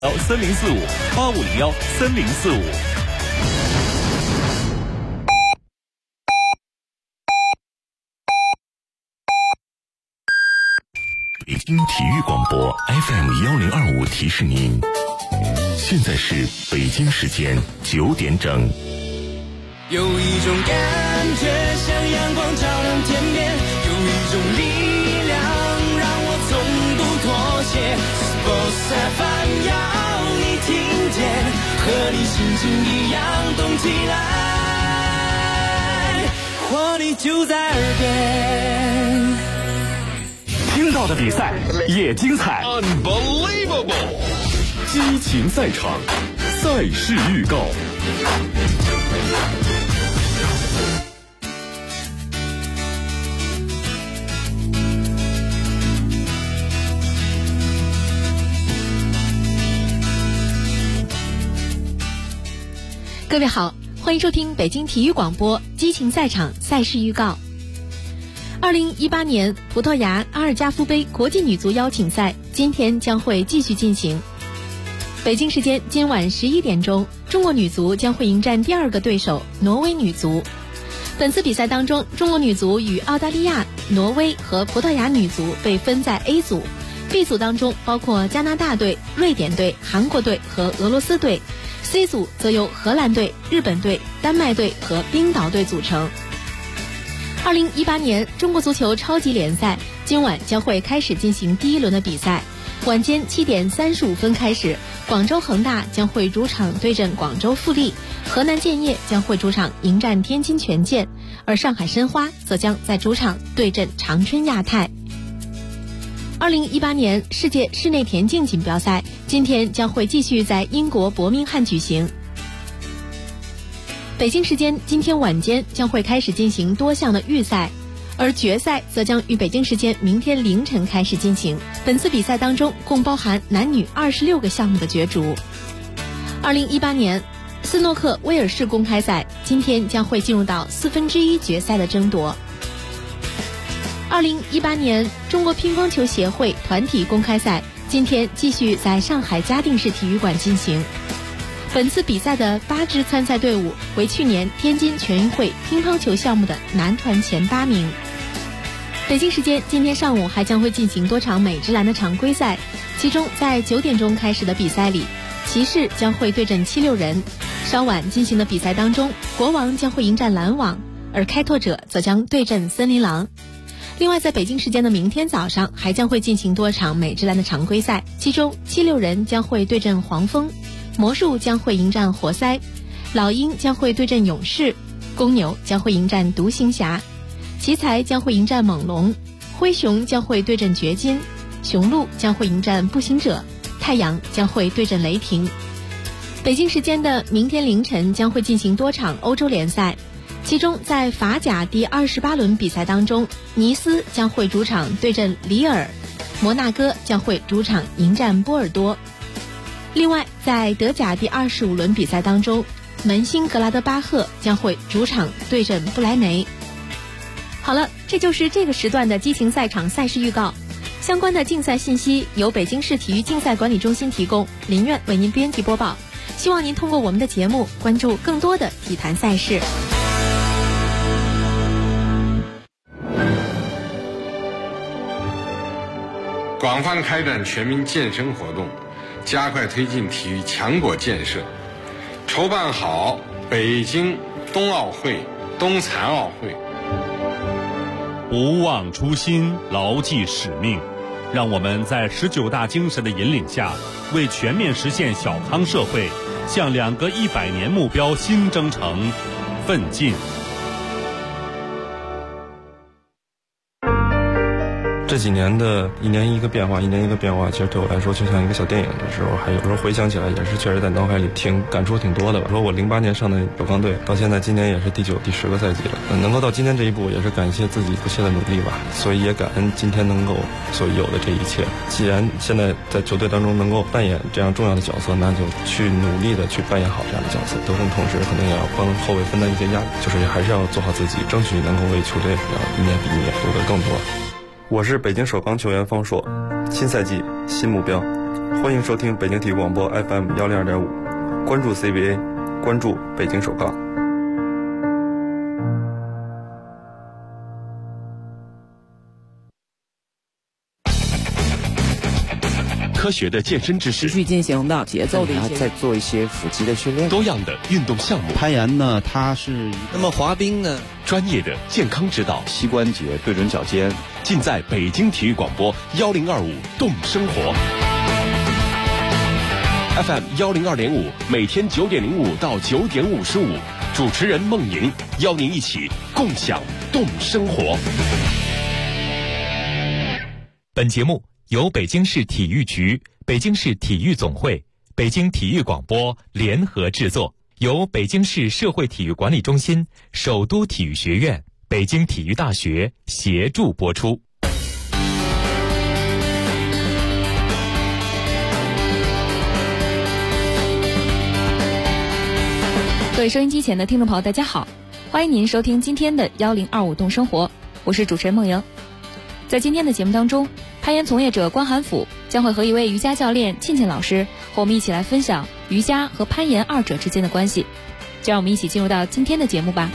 304585013045。 北京体育广播 FM1025提示您，现在是北京时间9点整。 有一种感觉像阳光照亮天边，有一种力量让我从不妥协。Sports FM 要你听见，和你心情一样动起来，活力就在耳边。 听到的比赛也精彩 Unbelievable！ 激情赛场，赛事预告。 各位好，欢迎收听北京体育广播激情赛场赛事预告。2018年葡萄牙阿尔加夫杯国际女足邀请赛今天将会继续进行。北京时间今晚11点钟，中国女足将会迎战第2个对手挪威女足。本次比赛当中，中国女足与澳大利亚、挪威和葡萄牙女足被分在 A 组， B 组当中包括加拿大队、瑞典队、韩国队和俄罗斯队， C 组则由荷兰队、日本队、丹麦队和冰岛队组成。2018年中国足球超级联赛今晚将会开始进行第1轮的比赛，晚间7点35分开始，广州恒大将会主场对阵广州富力，河南建业将会主场迎战天津权健，而上海申花则将在主场对阵长春亚泰。2018年世界室内田径锦标赛今天将会继续在英国伯明翰举行。北京时间今天晚间将会开始进行多项的预赛，而决赛则将于北京时间明天凌晨开始进行。本次比赛当中共包含男女26个项目的角逐。2018年斯诺克威尔士公开赛今天将会进入到1/4决赛的争夺。2018年中国乒乓球协会团体公开赛今天继续在上海嘉定市体育馆进行。本次比赛的8支参赛队伍为去年天津全运会乒乓球项目的男团前8名。北京时间今天上午还将会进行多场美职篮的常规赛，其中在9点钟开始的比赛里，骑士将会对阵76人，稍晚进行的比赛当中，国王将会迎战篮网，而开拓者则将对阵森林狼。另外在北京时间的明天早上还将会进行多场美职篮的常规赛，其中76人将会对阵黄蜂，魔术将会迎战活塞，老鹰将会对阵勇士，公牛将会迎战独行侠，奇才将会迎战猛龙，灰熊将会对阵掘金，雄鹿将会迎战步行者，太阳将会对阵雷霆。北京时间的明天凌晨将会进行多场欧洲联赛，其中在法甲第28轮比赛当中，尼斯将会主场对阵里尔，摩纳哥将会主场迎战波尔多。另外在德甲第25轮比赛当中，门兴格拉德巴赫将会主场对阵不莱梅。好了，这就是这个时段的激情赛场赛事预告。相关的竞赛信息由北京市体育竞赛管理中心提供，林苑为您编辑播报。希望您通过我们的节目关注更多的体坛赛事。 广泛开展全民健身活动，加快推进体育强国建设，筹办好北京冬奥会、冬残奥会。 不忘初心，牢记使命，让我们在19大精神的引领下，为全面实现小康社会，向2个100年目标新征程奋进。 这几年的一年一个变化，其实对我来说就像一个小电影的时候，还有时候回想起来也是确实在脑海里感触挺多的吧。说我08年上的首钢队，到现在今年也是第9、第10个赛季了，能够到今天这一步，也是感谢自己不懈的努力吧。所以也感恩今天能够所有的这一切。既然现在在球队当中能够扮演这样重要的角色，那就去努力的去扮演好这样的角色。得分同时肯定也要帮后卫分担一些压力，就是还是要做好自己，争取能够为球队一年比一年夺得更多。我是北京首钢球员方硕，新赛季新目标， 欢迎收听北京体育广播 FM 102.5，关注 CBA， 关注北京首钢。 科学的健身知识， 持续进行的节奏的一些， 再做一些腹肌的训练， 多样的运动项目， 攀岩呢，它是那么滑冰呢， 专业的健康指导， 膝关节对准脚尖， 尽在北京体育广播1025动生活 FM 102.5，每天9点05到9点55，主持人孟莹邀您一起共享动生活。 本节目由北京市体育局、北京市体育总会、北京体育广播联合制作，由北京市社会体育管理中心、首都体育学院、北京体育大学协助播出。 各位收音机前的听众朋友，大家好，欢迎您收听今天的1025动生活，我是主持人孟莹。在今天的节目当中，攀岩从业者关寒甫将会和一位瑜伽教练沁沁老师和我们一起来分享瑜伽和攀岩二者之间的关系。就让我们一起进入到今天的节目吧。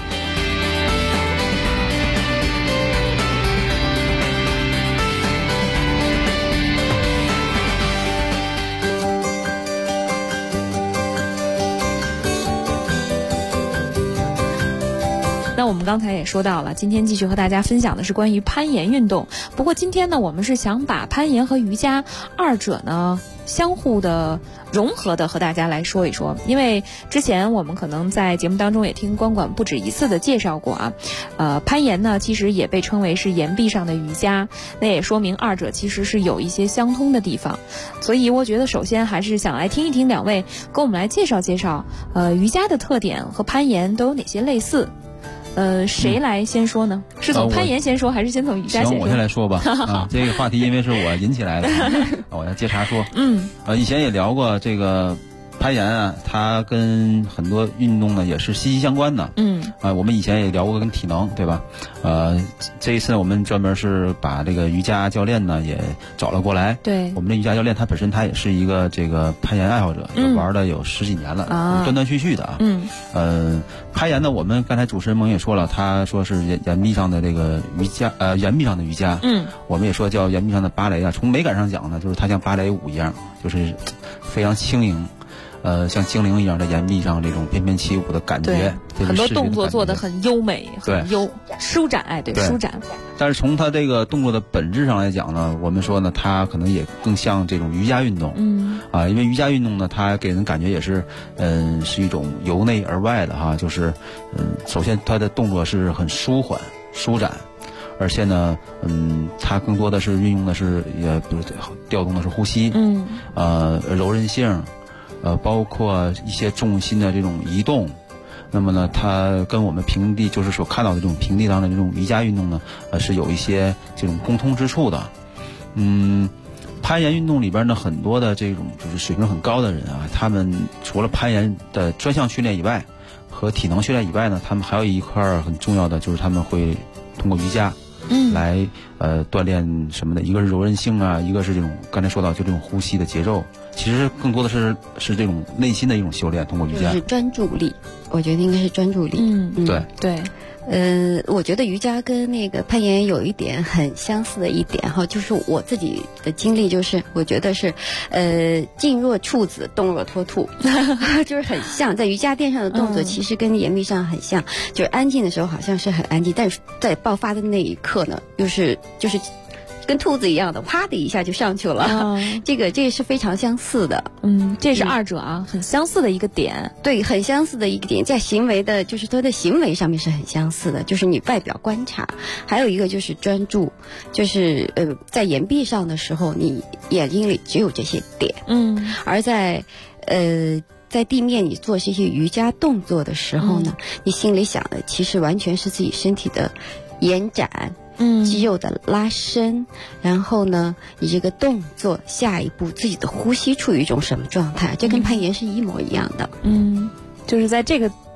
那我们刚才也说到了，今天继续和大家分享的是关于攀岩运动。不过今天呢，我们是想把攀岩和瑜伽二者呢相互的融合的和大家来说一说。因为之前我们可能在节目当中也听关管不止一次的介绍过啊，攀岩呢其实也被称为是岩壁上的瑜伽，那也说明二者其实是有一些相通的地方。所以我觉得首先还是想来听一听两位跟我们来介绍介绍瑜伽的特点和攀岩都有哪些类似。谁来先说呢？是从攀岩先说，还是先从瑜伽先说？ 行，我先来说吧。这个话题因为是我引起来的，我要接茬说。以前也聊过这个攀岩啊，它跟很多运动呢也是息息相关的。我们以前也聊过跟体能，对吧？这一次我们专门是把这个瑜伽教练呢也找了过来。 对， 我们的瑜伽教练他本身他也是一个这个攀岩爱好者，玩的有10几年了，断断续续的啊。攀岩呢，我们刚才主持人孟也说了，他说是岩壁上的这个瑜伽，岩壁上的瑜伽。我们也说叫岩壁上的芭蕾啊。从美感上讲呢，就是它像芭蕾舞一样，就是非常轻盈。像精灵一样在岩壁上这种翩翩起舞的感觉， 很多动作做得很优美，很舒展，舒展。 但是从它这个动作的本质上来讲呢，我们说呢，它可能也更像这种瑜伽运动。因为瑜伽运动呢，它给人感觉也是，是一种由内而外的哈，就是首先它的动作是很舒缓、舒展。而且呢，它更多的是运用的是比如调动的是呼吸，柔韧性。包括一些重心的这种移动，那么呢，它跟我们平地就是所看到的这种平地上的这种瑜伽运动呢，是有一些这种共通之处的。攀岩运动里边呢，很多的这种就是水平很高的人啊，他们除了攀岩的专项训练以外，和体能训练以外呢，他们还有一块很重要的，就是他们会通过瑜伽来锻炼什么的，一个是柔韧性啊，一个是这种刚才说到就这种呼吸的节奏，其实更多的是这种内心的一种修炼，通过瑜伽就是专注力，我觉得应该是专注力。 对。 我觉得瑜伽跟那个攀岩有一点很相似的一点哈，就是我自己的经历，就是我觉得是，静若处子，动若脱兔，就是很像。在瑜伽垫上的动作其实跟岩壁上很像，就是安静的时候好像是很安静，但是在爆发的那一刻呢，就是跟兔子一样的，啪的一下就上去了。这个是非常相似的。 这是二者很相似的一个点。 对，很相似的一个点，在行为的，就是它的行为上面是很相似的，就是你外表观察。还有一个就是专注，就是在岩壁上的时候，你眼睛里只有这些点。而在地面你做这些瑜伽动作的时候呢，你心里想的其实完全是自己身体的延展。肌肉的拉伸，然后呢，你这个动作下一步自己的呼吸处于一种什么状态，这跟攀岩是一模一样的。 就是在这个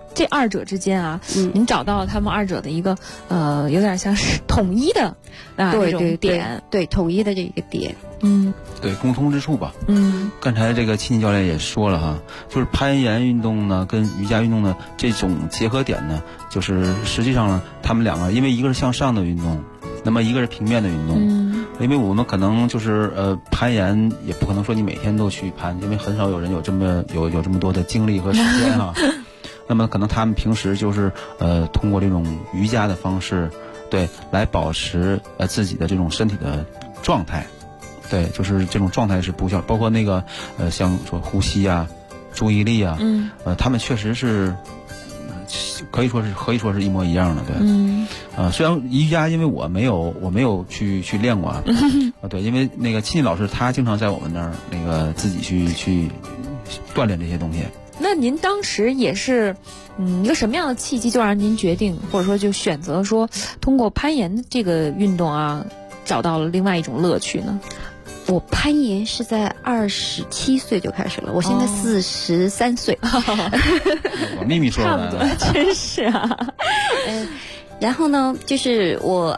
这二者之间啊，您找到了他们二者的一个有点像是统一的这种点， 对统一的这个点， 对共通之处吧。刚才这个亲戚教练也说了哈，就是攀岩运动呢跟瑜伽运动呢这种结合点呢，就是实际上呢他们两个，因为一个是向上的运动，那么一个是平面的运动。因为我们可能就是攀岩也不可能说你每天都去攀，因为很少有人有这么多的精力和时间啊。那么可能他们平时就是通过这种瑜伽的方式，对，来保持自己的这种身体的状态。对，就是这种状态是不需要，包括那个像说呼吸啊、注意力啊，他们确实是可以说是一模一样的，对。虽然瑜伽因为我没有去练过啊，对，因为那个亲戚老师他经常在我们那儿那个自己去锻炼这些东西。 那您当时也是一个什么样的契机就让您决定或者说就选择说通过攀岩这个运动啊找到了另外一种乐趣呢？ 我攀岩是在27岁就开始了，我现在43岁。 我秘密说出来了， 真是啊。 然后呢，就是我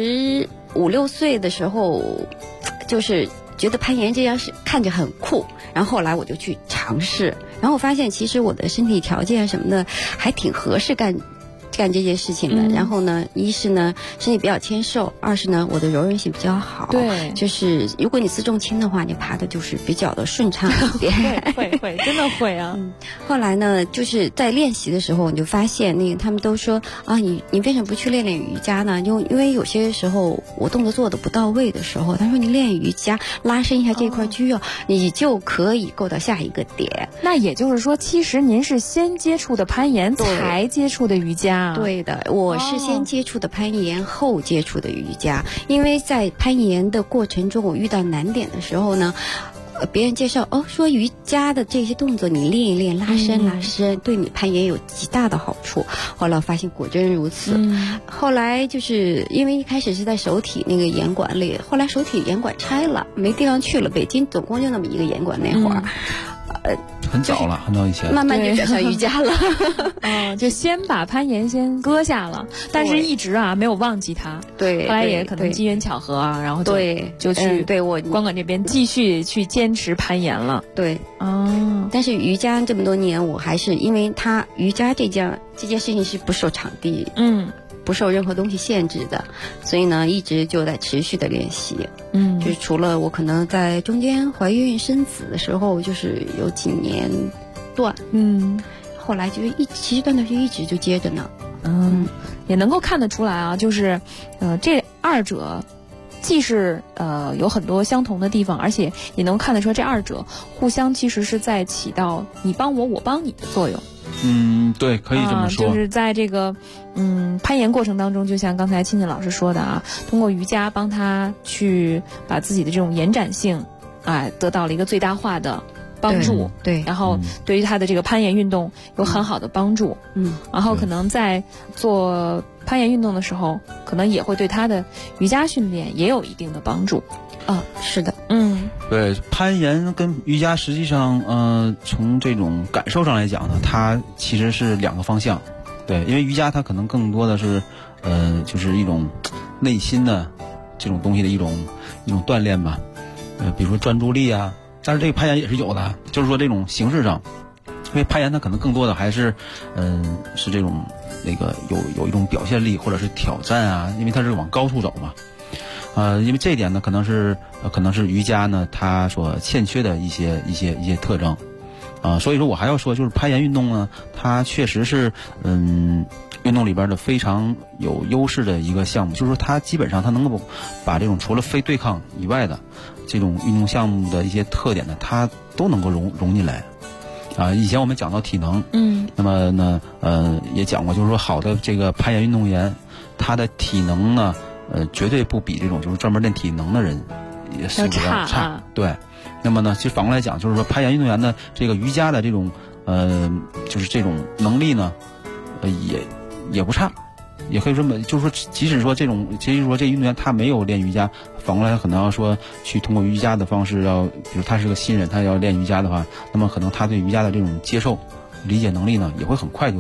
25、26岁的时候，就是觉得攀岩这样是看着很酷，然后后来我就去尝试，然后我发现其实我的身体条件什么的还挺合适干这件事情的。然后呢，一是呢身体比较纤瘦，二是呢我的柔韧性比较好。 对， 就是如果你自重轻的话，你爬的就是比较的顺畅一点。 会真的会啊。 后来呢，就是在练习的时候，你就发现那个他们都说啊，你为什么不去练瑜伽呢？因为有些时候我动作做的不到位的时候，他说你练瑜伽拉伸一下这块肌肉，你就可以够到下一个点。 那也就是说，其实您是先接触的攀岩，才接触的瑜伽。 对的，我是先接触的攀岩，后接触的瑜伽。因为在攀岩的过程中，我遇到难点的时候呢，别人介绍说瑜伽的这些动作你练一练，拉伸，对你攀岩有极大的好处。后来我发现果真如此。后来就是因为一开始是在首体那个岩馆里，后来首体岩馆拆了，没地方去了，北京总共就那么一个岩馆，那会儿很早了，很早以前， 慢慢就转向瑜伽了。 就先把攀岩先搁下了，但是一直没有忘记它。 对， 后来也可能机缘巧合啊，然后就去我光管这边继续去坚持攀岩了。 对，但是瑜伽这么多年，我还是因为它瑜伽这件事情是不受场地，不受任何东西限制的，所以呢一直就在持续的练习。就是除了我可能在中间怀孕生子的时候，就是有几年断，后来就其实断断续续一直就接着呢。 也能够看得出来啊，就是这二者既是有很多相同的地方，而且也能看得出这二者互相其实是在起到你帮我，我帮你的作用。 对，可以这么说。 就是在这个攀岩过程当中，就像刚才亲戚老师说的啊，通过瑜伽帮他去把自己的这种延展性得到了一个最大化的帮助。 对， 然后对于他的这个攀岩运动有很好的帮助。然后可能在做攀岩运动的时候，可能也会对他的瑜伽训练也有一定的帮助。 是的。 对，攀岩跟瑜伽实际上从这种感受上来讲呢，它其实是两个方向。对，因为瑜伽它可能更多的是就是一种内心的这种东西的一种锻炼吧。比如说专注力啊，但是这个攀岩也是有的，就是说这种形式上，因为攀岩它可能更多的还是是这种那个有一种表现力或者是挑战啊，因为它是往高处走嘛。因为这一点呢，可能是瑜伽呢它所欠缺的一些特征。所以说我还要说，就是攀岩运动呢，它确实是运动里边的非常有优势的一个项目，就是说它基本上它能够把这种除了非对抗以外的这种运动项目的一些特点呢，它都能够融进来。以前我们讲到体能，那么呢也讲过，就是说好的这个攀岩运动员，他的体能呢绝对不比这种就是专门练体能的人也素质要差。对，那么呢，其实反过来讲，就是说攀岩运动员的这个瑜伽的这种就是这种能力呢，也不差，也可以这么，就是说，即使说这运动员他没有练瑜伽，反过来他可能要说去通过瑜伽的方式比如他是个新人，他要练瑜伽的话，那么可能他对瑜伽的这种接受、理解能力呢，也会很快就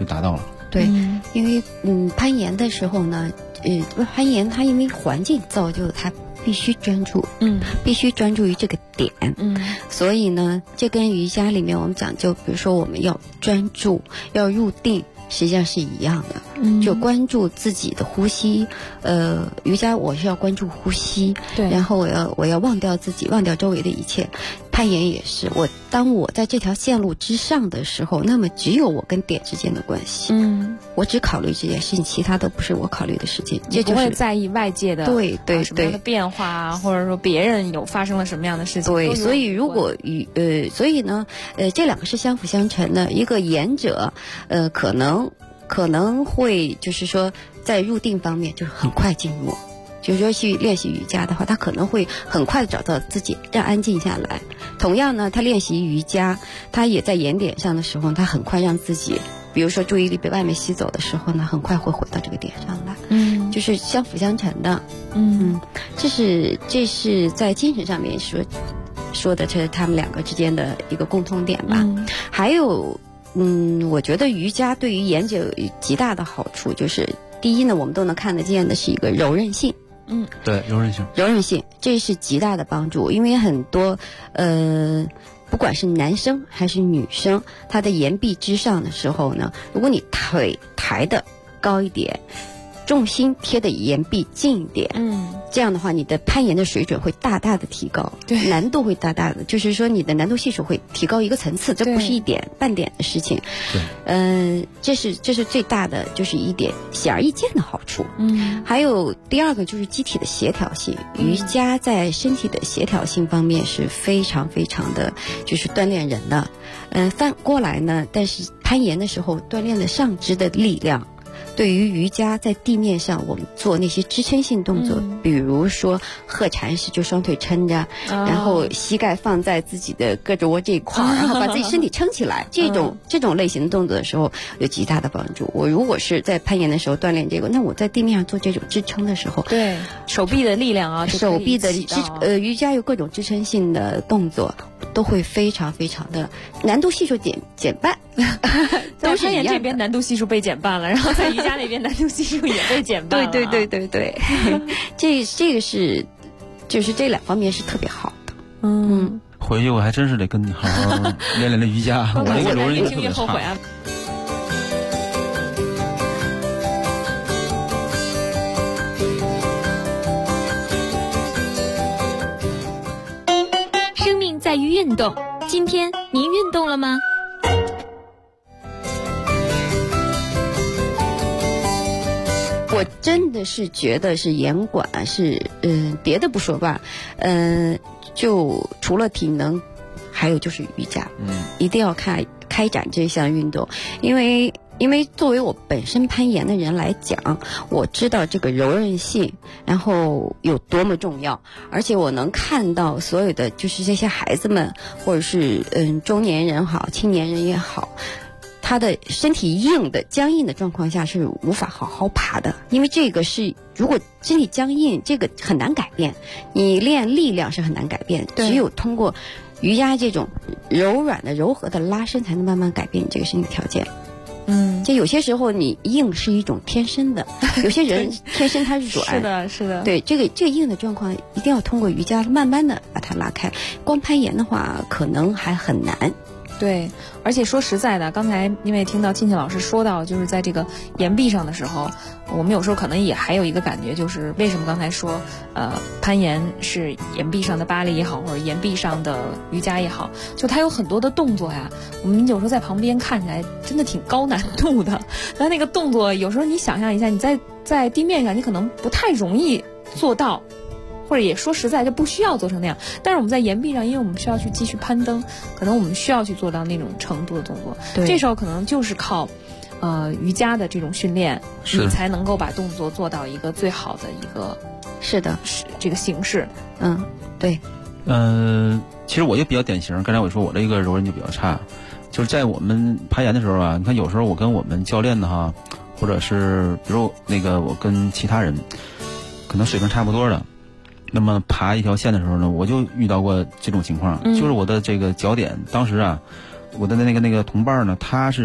就达到了。 对，因为攀岩的时候呢，攀岩它因为环境造就它必须专注，必须专注于这个点，所以呢，这跟瑜伽里面我们讲究，比如说我们要专注，要入定，实际上是一样的，就关注自己的呼吸。瑜伽我是要关注呼吸，对，然后我要忘掉自己，忘掉周围的一切。攀岩也是，当我在这条线路之上的时候，那么只有我跟点之间的关系，我只考虑这件事情，其他都不是我考虑的事情， 你不会在意外界的什么样的变化啊，或者说别人有发生了什么样的事情。 对，所以如果所以呢，这两个是相辅相成的。一个岩者，可能会就是说在入定方面就是很快进入。就是说去练习瑜伽的话，他可能会很快找到自己，让安静下来。同样呢，他练习瑜伽，他也在岩点上的时候，他很快让自己，比如说注意力被外面吸走的时候呢，很快会回到这个点上来。就是相辅相成的。这是在精神上面说的，这是他们两个之间的一个共通点吧。还有，我觉得瑜伽对于岩者有极大的好处，就是第一呢，我们都能看得见的是一个柔韧性。 对，柔韧性， 这是极大的帮助。因为很多不管是男生还是女生，他的岩壁之上的时候呢，如果你腿抬得高一点，重心贴的岩壁近一点，这样的话你的攀岩的水准会大大的提高，对，难度会大大的，就是说你的难度系数会提高一个层次，这不是一点半点的事情。这是最大的，就是一点显而易见的好处。还有第二个就是机体的协调性，瑜伽在身体的协调性方面是非常非常的，就是锻炼人的。反过来呢，但是攀岩的时候锻炼了上肢的力量。对于瑜伽在地面上我们做那些支撑性动作，比如说鹤禅式，就双腿撑着，然后膝盖放在自己的胳肢窝这一块，然后把自己身体撑起来，这种类型的动作的时候有极大的帮助。我如果是在攀岩的时候锻炼这个，那我在地面上做这种支撑的时候， 对手臂的力量啊， 手臂的瑜伽有各种支撑性的动作都会非常非常的难度系数减半。 在攀岩这边难度系数被减半了，然后在瑜伽那边难度系数也被减半了。 对，这个是，就是这两方面是特别好的。 回去我还真是得跟你好好练练瑜伽，我这个柔韧性特别差。 生命在于运动，今天您运动了吗？ 我真的是觉得是岩馆是别的不说吧，就除了体能，还有就是瑜伽，一定要开展这项运动，因为作为我本身攀岩的人来讲，我知道这个柔韧性，然后有多么重要，而且我能看到所有的就是这些孩子们，或者是中年人好，青年人也好。他的身体僵硬的状况下是无法好好爬的，因为这个是如果身体僵硬，这个很难改变，你练力量是很难改变，只有通过瑜伽这种柔软的柔和的拉伸，才能慢慢改变你这个身体条件。就有些时候你硬是一种天生的，有些人天生他是软， 是的， 对，这个硬的状况一定要通过瑜伽慢慢的把它拉开，光攀岩的话可能还很难。 对，而且说实在的，刚才因为听到沁老师说到，就是在这个岩壁上的时候，我们有时候可能也还有一个感觉，就是为什么刚才说，攀岩是岩壁上的芭蕾也好，或者岩壁上的瑜伽也好，就它有很多的动作呀，我们有时候在旁边看起来真的挺高难度的，但那个动作有时候你想象一下，你在地面上你可能不太容易做到。或者也说实在就不需要做成那样，但是我们在岩壁上，因为我们需要去继续攀登，可能我们需要去做到那种程度的动作，这时候可能就是靠瑜伽的这种训练，你才能够把动作做到一个最好的一个这个形式。 对。 其实我就比较典型，刚才我说我这个柔韧就比较差，就是在我们攀岩的时候啊，你看有时候我跟我们教练的哈，或者是比如那个我跟其他人可能水平差不多的。那么爬一条线的时候呢，我就遇到过这种情况，就是我的这个脚点，当时啊，我的那个同伴呢，他是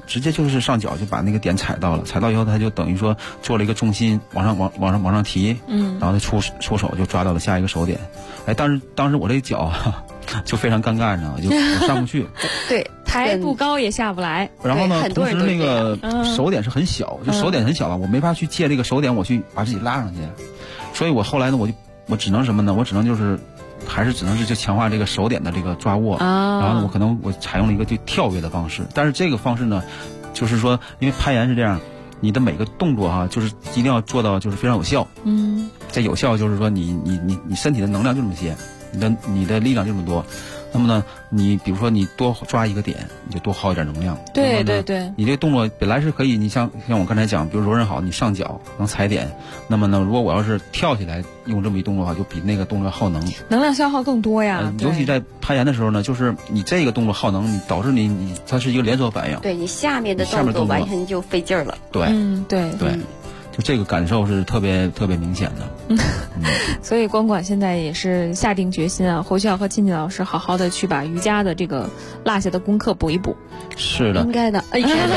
直接就是上脚就把那个点踩到了，踩到以后他就等于说做了一个重心往上提，然后他出手就抓到了下一个手点。哎，当时我这脚就非常尴尬呢，我上不去。 对， 抬不高也下不来。 然后呢，同时那个手点是很小，就手点很小了，我没法去借这个手点我去把自己拉上去。所以我后来呢，我只能什么呢？我只能就是就强化这个手点的这个抓握。然后呢，我采用了一个就跳跃的方式。但是这个方式呢，就是说，因为攀岩是这样，你的每个动作就是一定要做到就是非常有效。这有效就是说你身体的能量就这么些，你的力量就这么多。那么呢，你比如说你多抓一个点，你就多耗一点能量。 对对对， 你这个动作本来是可以，你像我刚才讲，比如柔韧好，你上脚能踩点。那么呢，如果我要是跳起来用这么一动作的话，就比那个动作耗能量消耗更多呀。 尤其在攀岩的时候呢，就是你这个动作耗能，你导致它是一个连锁反应。 对，你下面的动作完全就费劲儿了。 对， 对。 就这个感受是特别特别明显的。 所以光管现在也是下定决心啊，回去要和亲戚老师好好的去把瑜伽的这个落下的功课补一补。 是的， 应该的。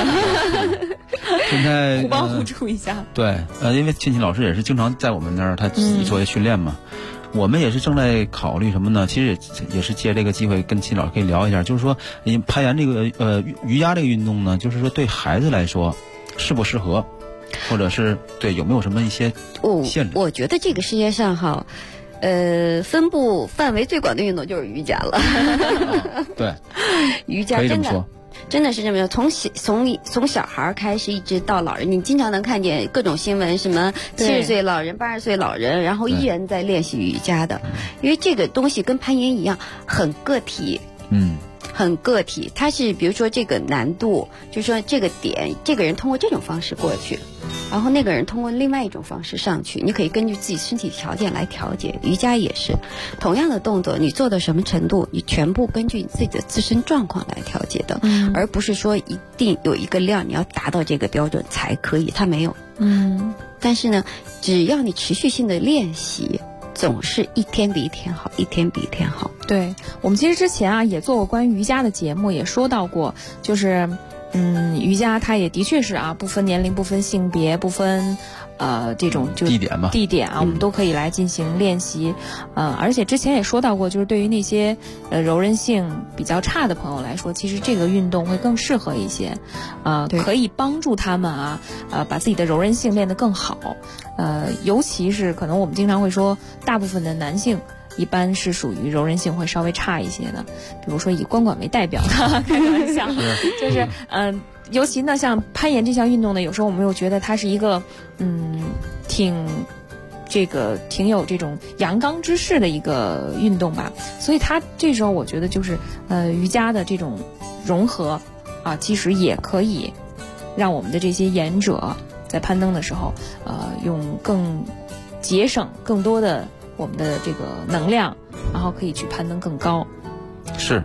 现在互帮互助一下。 对，因为亲戚老师也是经常在我们那儿，他自己做些训练嘛。我们也是正在考虑什么呢？其实也是借这个机会跟亲戚老师可以聊一下，就是说，攀岩这个瑜伽这个运动呢，就是说对孩子来说适不适合？或者是对有没有什么一些限制？ 我觉得这个世界上分布范围最广的运动就是瑜伽了。 对， 瑜伽真的是这么从小孩开始一直到老人，你经常能看见各种新闻，什么70岁老人、80岁老人，然后依然在练习瑜伽的，因为这个东西跟攀岩一样，很个体。很个体，它是比如说这个难度，就是说这个点，这个人通过这种方式过去，然后那个人通过另外一种方式上去，你可以根据自己身体条件来调节。瑜伽也是同样的动作，你做到什么程度，你全部根据你自己的自身状况来调节的，而不是说一定有一个量你要达到这个标准才可以，它没有。但是呢，只要你持续性的练习，总是一天比一天好，一天比一天好。 对，我们其实之前也做过关于瑜伽的节目，也说到过，就是瑜伽它也的确是不分年龄、不分性别、不分这种就地点我们都可以来进行练习。而且之前也说到过，就是对于那些柔韧性比较差的朋友来说，其实这个运动会更适合一些，可以帮助他们把自己的柔韧性练得更好。尤其是可能我们经常会说，大部分的男性一般是属于柔韧性会稍微差一些的，比如说以光管为代表的，开个玩笑，就是尤其呢像攀岩这项运动呢，有时候我们又觉得它是一个挺有这种阳刚之势的一个运动吧，所以它这时候我觉得就是瑜伽的这种融合其实也可以让我们的这些岩者在攀登的时候用更节省更多的我们的这个能量，然后可以去攀登更高。 是，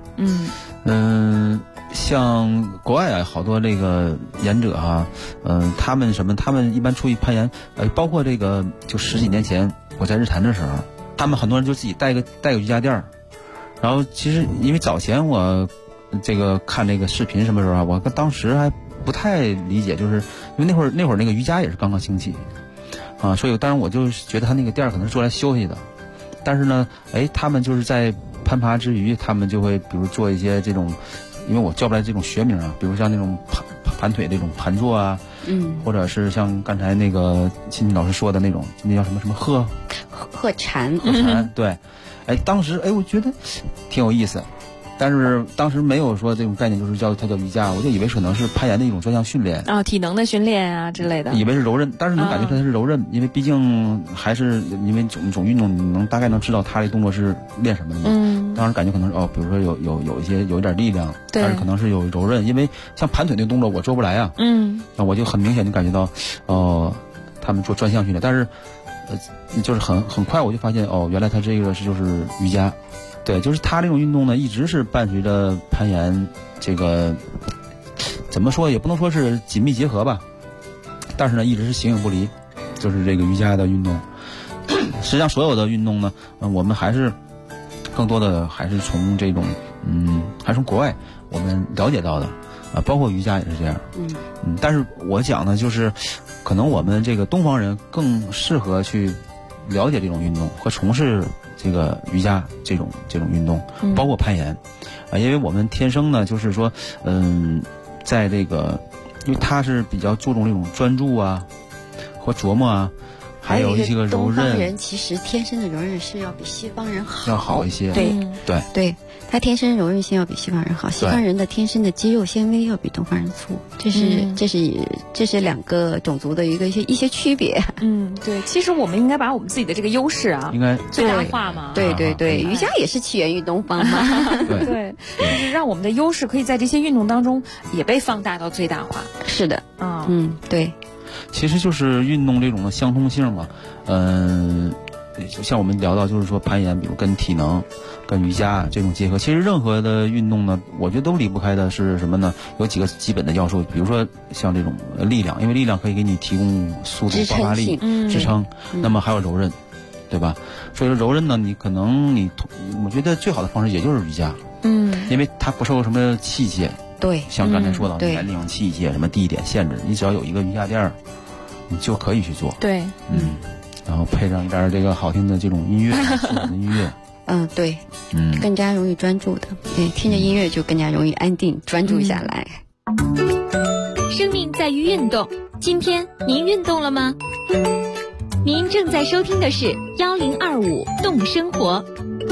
像国外好多这个岩者他们一般出去攀岩，包括这个就10几年前我在日坛的时候，他们很多人就自己带个瑜伽垫儿。然后其实因为早前我这个看这个视频什么时候我当时还不太理解，就是因为那会儿那个瑜伽也是刚刚兴起。所以当然我就觉得他那个垫儿可能是做来休息的，但是呢，他们就是在攀爬之余，他们就会比如做一些这种，因为我叫不来这种学名比如像那种盘腿这种盘坐或者是像刚才那个亲戚老师说的那种，那叫什么鹤禅， 对，当时我觉得挺有意思。但是当时没有说这种概念，就是它叫瑜伽，我就以为可能是攀岩的一种专项训练体能的训练之类的， 以为是柔韧，但是能感觉出来它是柔韧，因为毕竟还是因为种运动，你大概能知道它的动作是练什么的嘛。当时感觉可能是比如说有一点力量，但是可能是有柔韧，因为像盘腿那个动作我做不来那我就很明显就感觉到他们做专项训练，但是就是很快我就发现原来它这个就是瑜伽。对，就是他这种运动呢，一直是伴随着攀岩，这个怎么说也不能说是紧密结合吧，但是呢，一直是形影不离，就是这个瑜伽的运动。实际上，所有的运动呢，我们还是更多的还是从这种还是从国外我们了解到的。 包括瑜伽也是这样。但是我讲呢，就是可能我们这个东方人更适合去了解这种运动和从事这个瑜伽这种运动，包括攀岩因为我们天生呢，就是说在这个，因为它是比较注重这种专注啊和琢磨啊。还有一些个柔韧， 东方人其实天生的柔韧是要比西方人好一些。 对，他天生柔韧性要比西方人好。西方人的天生的肌肉纤维要比东方人粗，这是两个种族的一些区别。 对，其实我们应该把我们自己的这个优势应该最大化嘛。 对，瑜伽也是起源于东方嘛。 对，就是让我们的优势可以在这些运动当中也被放大到最大化。 是的，对。 其实就是运动这种的相通性嘛，像我们聊到就是说攀岩，比如跟体能、跟瑜伽这种结合，其实任何的运动呢，我觉得都离不开的是什么呢？有几个基本的要素，比如说像这种力量，因为力量可以给你提供速度、爆发力、支撑，那么还有柔韧，对吧？所以说柔韧呢，我觉得最好的方式也就是瑜伽，因为它不受什么器械。 对， 像刚才说到，你来利用器械什么地点限制，你只要有一个瑜伽垫你就可以去做。 对， 然后配上一点这个好听的这种音乐，舒服的音乐。 对，更加容易专注的。对，听着音乐就更加容易安定专注下来。 生命在于运动，今天您运动了吗？您正在收听的是1025动生活。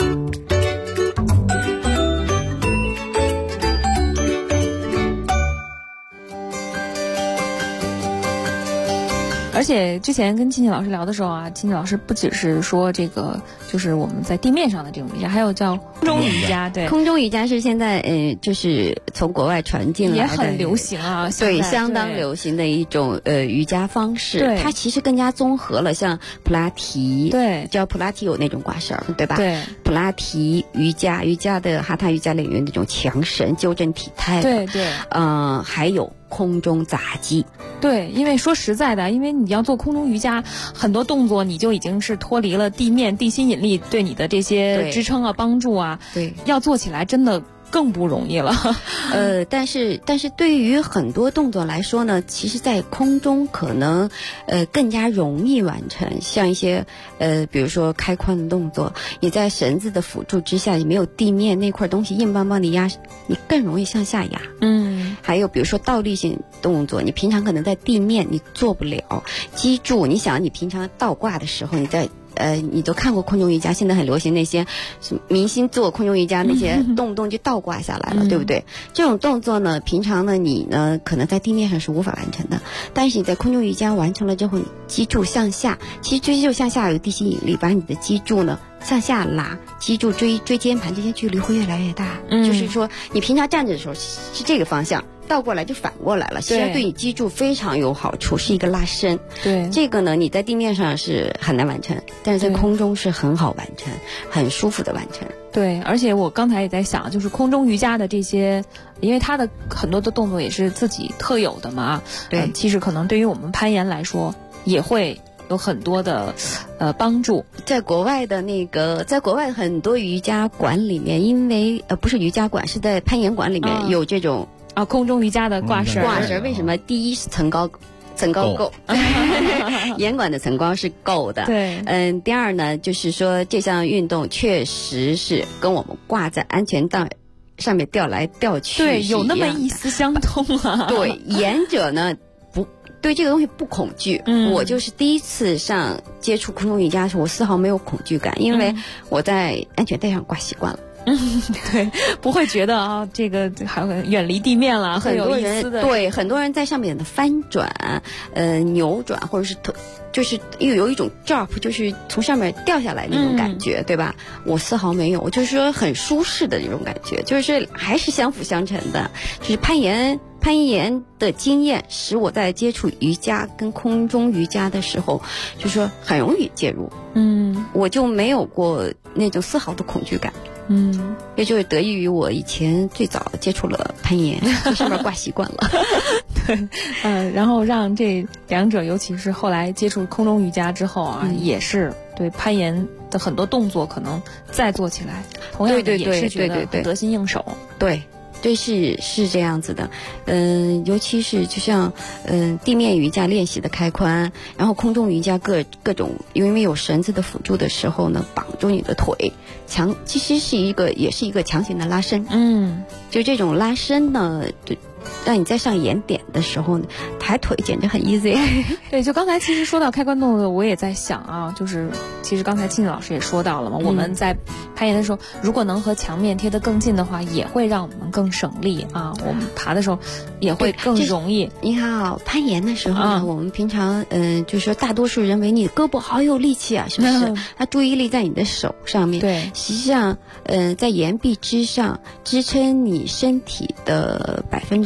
而且之前跟金庆老师聊的时候啊，金庆老师不只是说这个，就是我们在地面上的这种瑜伽，还有叫空中瑜伽。对， 空中瑜伽是现在就是从国外传进来的， 也很流行啊。 对，相当流行的一种瑜伽方式。 对， 它其实更加综合了，像普拉提， 对， 叫普拉提有那种挂绳，对吧？ 对， 普拉提瑜伽的哈塔瑜伽里面那种强绳纠正体态的， 对， 还有空中杂技。 对，因为说实在的，因为你要做空中瑜伽，很多动作你就已经是脱离了地面地心引力对你的这些支撑啊、帮助啊， 对， 要做起来真的更不容易了。 但是对于很多动作来说呢，其实在空中可能更加容易完成，像一些比如说开髋的动作，你在绳子的辅助之下，你没有地面那块东西硬邦邦的压，你更容易向下压。还有比如说倒立性动作，你平常可能在地面你做不了，脊柱，你想你平常倒挂的时候，你都看过空中瑜伽，现在很流行那些明星做空中瑜伽，那些动不动就倒挂下来了，对不对？这种动作呢，平常呢你呢可能在地面上是无法完成的，但是你在空中瑜伽完成了之后，你脊柱向下，其实脊柱向下有地心引力，把你的脊柱呢向下拉，脊柱椎间盘这些距离会越来越大。就是说你平常站着的时候是这个方向，倒过来就反过来了，实际上对你脊柱非常有好处，是一个拉伸。 对， 这个呢你在地面上是很难完成，但是在空中是很好完成，很舒服的完成。 对，而且我刚才也在想，就是空中瑜伽的这些，因为它的很多的动作也是自己特有的嘛。 对， 其实可能对于我们攀岩来说也会有很多的帮助。 在国外的很多瑜伽馆里面，因为不是瑜伽馆，是在攀岩馆里面有这种空中瑜伽的挂绳。 为什么？第一是层高够，岩馆的层高是够的。 对， 第二呢，就是说这项运动确实是跟我们挂在安全带上面吊来吊去， 对，有那么一丝相通啊。 对，岩者呢对这个东西不恐惧。我就是第一次接触空中瑜伽的时候，我丝毫没有恐惧感，因为我在安全带上挂习惯了。 对，不会觉得这个还远离地面了，很有意思的。 对，很多人在上面的翻转、扭转，或者是就是又有一种 drop， 就是从上面掉下来那种感觉，对吧？我丝毫没有，就是说很舒适的那种感觉，就是还是相辅相成的。就是攀岩的经验使我在接触瑜伽跟空中瑜伽的时候，就是说很容易介入。我就没有过那种丝毫的恐惧感。也就是得益于我以前最早接触了攀岩，在上面挂习惯了。 对，然后让这两者，尤其是后来接触空中瑜伽之后啊，也是对攀岩的很多动作可能再做起来，同样的也是觉得得心应手。 对。 对，是这样子的，尤其是就像地面瑜伽练习的开髋，然后空中瑜伽各种，因为有绳子的辅助的时候呢，绑住你的腿，其实也是一个强行的拉伸。就这种拉伸呢，对。让你在上眼点的时候呢，抬腿简直很 easy。 对，就刚才其实说到开髋动作，我也在想啊，就是其实刚才庆老师也说到了嘛，我们在攀岩的时候，如果能和墙面贴得更近的话，也会让我们更省力啊。我们爬的时候也会更容易。 你看啊，攀岩的时候呢，我们平常就是说大多数人为你胳膊好有力气啊，是不是？他注意力在你的手上面。 对， 实际上在岩壁之上支撑你身体的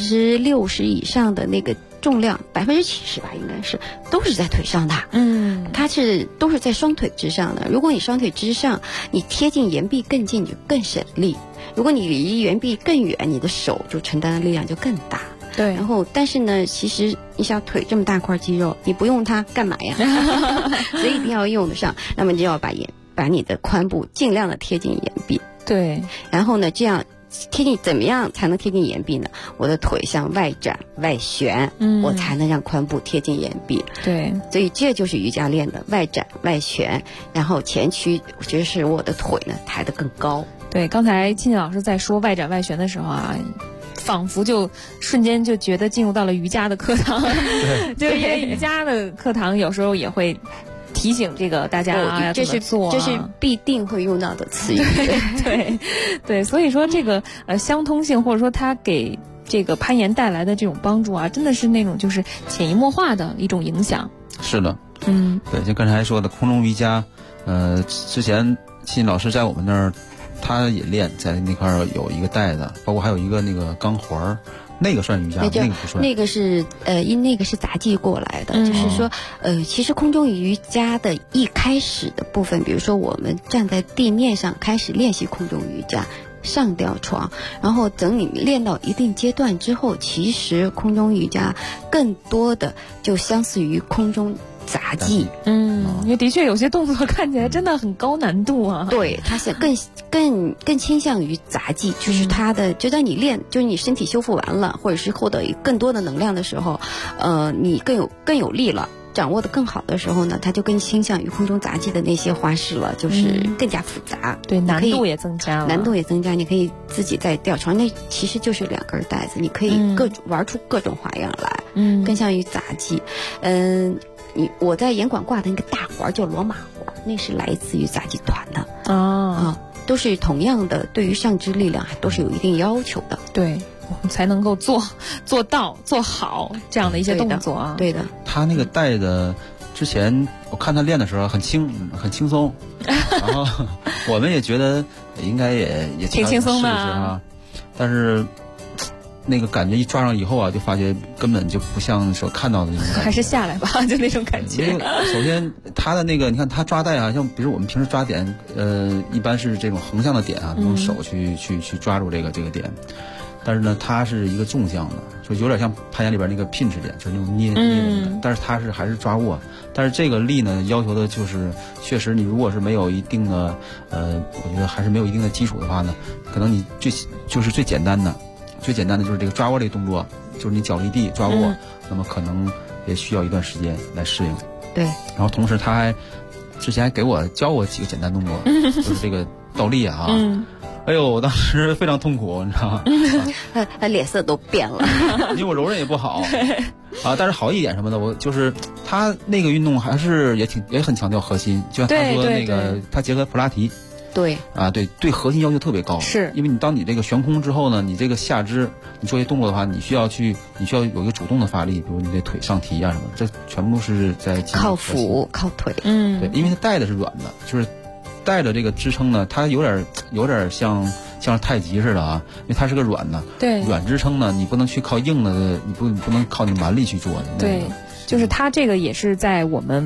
60%以上的那个重量，70%吧，应该是都是在腿上的。它都是在双腿之上的。如果你双腿之上，你贴近岩壁更近，你就更省力；如果你离岩壁更远，你的手就承担的力量就更大。 对。 然后，但是呢，其实你想腿这么大块肌肉，你不用它干嘛呀？所以一定要用得上。那么就要把你的髋部尽量的贴近岩壁。 对。 然后呢，这样。贴近怎么样才能贴近岩壁呢？我的腿向外展外旋，我才能让髋部贴近岩壁。 对， 所以这就是瑜伽练的外展外旋，然后前屈，我觉得是我的腿呢抬得更高。 对，刚才庆庆老师在说外展外旋的时候啊，仿佛就瞬间就觉得进入到了瑜伽的课堂，就因为瑜伽的课堂有时候也会提醒这个大家啊， 这是必定会用到的词语。 对，所以说这个相通性，或者说它给这个攀岩带来的这种帮助啊，真的是那种就是潜移默化的一种影响。 是的，对，就刚才说的空中瑜伽，之前信老师在我们那儿，他也练，在那块儿有一个带子，包括还有一个那个钢环儿。那个算瑜伽，那个不算。 那个是那个是杂技过来的，就是说其实空中瑜伽的一开始的部分，比如说我们站在地面上开始练习空中瑜伽，上吊床，然后等你练到一定阶段之后，其实空中瑜伽更多的就相似于空中杂技。 因为的确有些动作看起来真的很高难度啊。 对，它是更倾向于杂技，就是它的就在你练，就是你身体修复完了，或者是获得更多的能量的时候，你更有力了，掌握的更好的时候呢，它就更倾向于空中杂技的那些花式了，就是更加复杂。 对，难度也增加了。 难度也增加，你可以自己在吊床，那其实就是2根带子，你可以玩出各种花样来。更像于杂技。我在岩馆挂的那个大环叫罗马环，那是来自于杂技团的。都是同样的，对于上肢力量还都是有一定要求的。 对，我们才能够做到做好这样的一些动作啊。 对的。 他那个带的之前我看他练的时候很轻松，然后我们也觉得应该也挺轻松的啊，但是那个感觉一抓上以后啊，就发觉根本就不像所看到的那种感觉， 还是下来吧，就那种感觉。 首先他的那个，你看他抓带啊，像比如我们平时抓点，一般是这种横向的点啊，用手去抓住这个点。但是呢，它是一个纵向的，就有点像攀岩里边那个 pinch 点，就是那种捏的。但是它还是抓握，但是这个力呢，要求的就是确实你如果是没有一定的我觉得还是没有一定的基础的话呢，可能你最简单的就是这个抓握这个动作，就是你脚离地抓握，那么可能也需要一段时间来适应。 对。 然后同时他之前还教我几个简单动作，就是这个倒立啊。哎呦，我当时非常痛苦，你知道吗？ 他脸色都变了， 因为我柔韧也不好啊。但是好一点什么的，我就是他那个运动还是也很强调核心，就像他说那个他结合普拉提。 对啊，对核心要求特别高， 是因为你当你这个悬空之后呢，你这个下肢你做一些动作的话，你需要有一个主动的发力，比如你的腿上提啊什么，这全部是在靠腹靠腿。 对，因为它带的是软的，就是带的这个支撑呢，它有点像太极似的啊，因为它是个软的， 对， 软支撑呢，你不能去靠硬的，你不能靠你蛮力去做的。 对，就是它这个也是在我们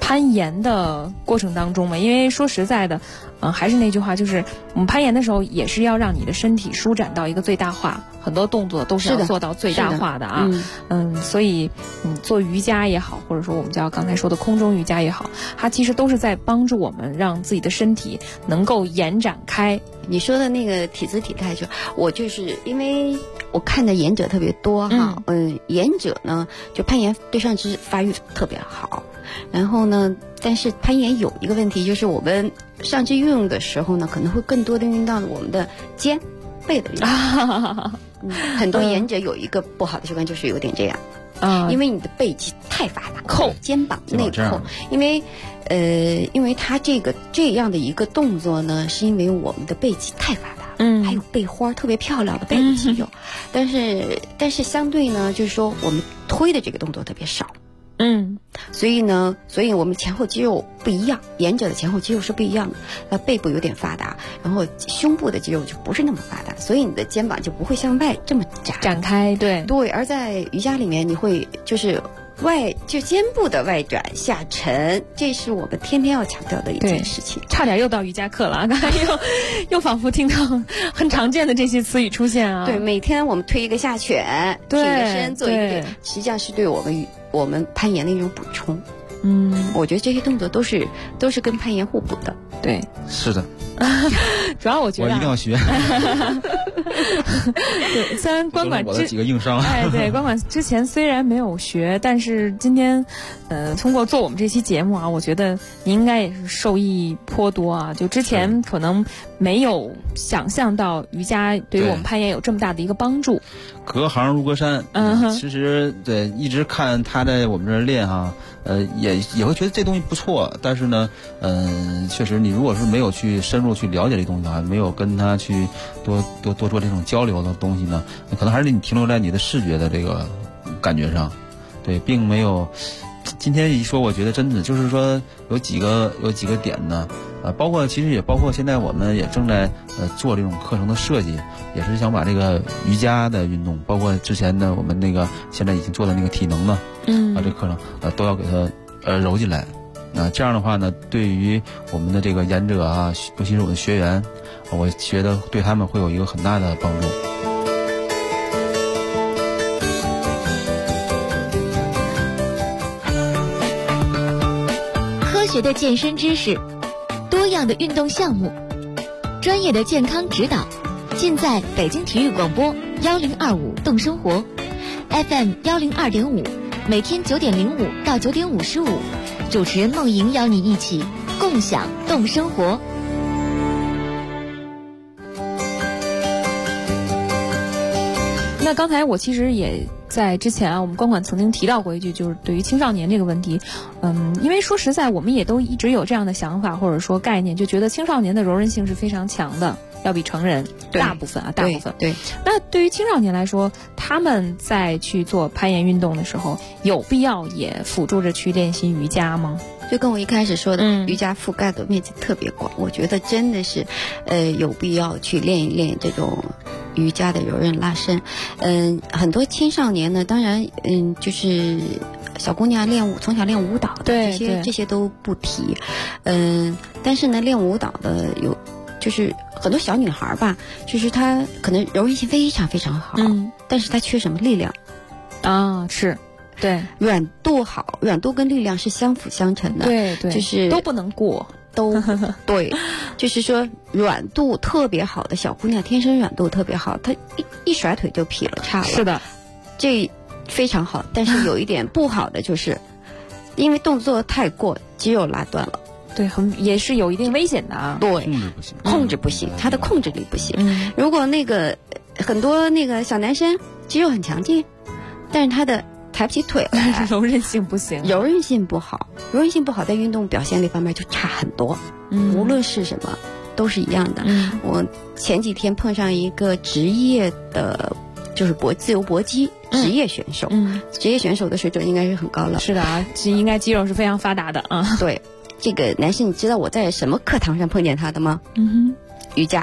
攀岩的过程当中嘛，因为说实在的，还是那句话，就是我们攀岩的时候也是要让你的身体舒展到一个最大化，很多动作都是要做到最大化的啊。所以做瑜伽也好，或者说我们叫刚才说的空中瑜伽也好，它其实都是在帮助我们让自己的身体能够延展开。 你说的那个体姿体态，我就是因为我看的岩者特别多哈，岩者呢就攀岩对上肢发育特别好，然后呢，但是攀岩有一个问题，就是我们上肢运用的时候呢，可能会更多的运到我们的肩背的运动。很多岩者有一个不好的习惯，就是有点这样。因为你的背肌太发达，扣肩膀内扣，因为它这样的一个动作呢，是因为我们的背肌太发达，还有背花特别漂亮的背部肌肉，但是相对呢，就是说我们推的这个动作特别少。所以我们前后肌肉不一样，岩者的前后肌肉是不一样的。背部有点发达，然后胸部的肌肉就不是那么发达，所以你的肩膀就不会向外这么展开。对， 而在瑜伽里面，你会就是肩部的外转下沉，这是我们天天要强调的一件事情。 差点又到瑜伽课了，刚才又仿佛听到很常见的这些词语出现啊。 对，每天我们推一个下犬，挺个身做一个，实际上是对我们攀岩的一种补充。我觉得这些动作都是跟攀岩互补的。 对， 是的。 主要我觉得我一定要学。 对，虽然关管我的几个硬伤。 对，关管之前虽然没有学，但是今天，通过做我们这期节目啊，我觉得您应该也是受益颇多啊。就之前可能没有想象到瑜伽对于我们攀岩有这么大的一个帮助。 隔行如隔山。其实对，一直看他在我们这儿练哈，也会觉得这东西不错，但是呢，确实你如果是没有去深入去了解这东西的话，没有跟他去多做这种交流的东西呢，可能还是你停留在你的视觉的这个感觉上，对，并没有。今天一说，我觉得真的就是说有几个点呢，其实也包括现在我们也正在做这种课程的设计，也是想把这个瑜伽的运动，包括之前的我们那个现在已经做的那个体能呢，这课程都要给它揉进来。这样的话呢，对于我们的这个研者啊，尤其是我们的学员，我觉得对他们会有一个很大的帮助。 科学的健身知识，多样的运动项目，专业的健康指导，尽在北京体育广播1025动生活 FM 102.5，每天9点05到9点55，主持人梦莹邀你一起共享动生活。 那刚才我其实也在之前啊，我们关管曾经提到过一句，就是对于青少年这个问题，因为说实在，我们也都一直有这样的想法或者说概念，就觉得青少年的柔韧性是非常强的，要比成人大部分。 对。 那对于青少年来说，他们在去做攀岩运动的时候，有必要也辅助着去练习瑜伽吗？ 就跟我一开始说的，瑜伽覆盖的面积特别广，我觉得真的是，有必要去练一练这种瑜伽的柔韧拉伸。很多青少年呢，当然，就是小姑娘从小练舞蹈的，这些都不提。但是呢，练舞蹈的就是很多小女孩吧，就是她可能柔韧性非常非常好，但是她缺什么力量啊？是。对， 软度好，软度跟力量是相辅相成的。 对， 就是都不能过， 对，就是说软度特别好的小姑娘，天生软度特别好，她一甩腿就劈了叉了。 是的， 这非常好。但是有一点不好的就是，因为动作太过，肌肉拉断了。 对，也是有一定危险的啊。 对，控制不行，他的控制力不行。如果很多小男生肌肉很强劲，但是他的抬不起腿来， 柔韧性不行， 柔韧性不好，在运动表现力方面就差很多。无论是什么，都是一样的。我前几天碰上一个职业的，就是自由搏击职业选手，职业选手的水准应该是很高了。 是的啊，应该肌肉是非常发达的啊。 对，这个男士，你知道我在什么课堂上碰见他的吗？瑜伽。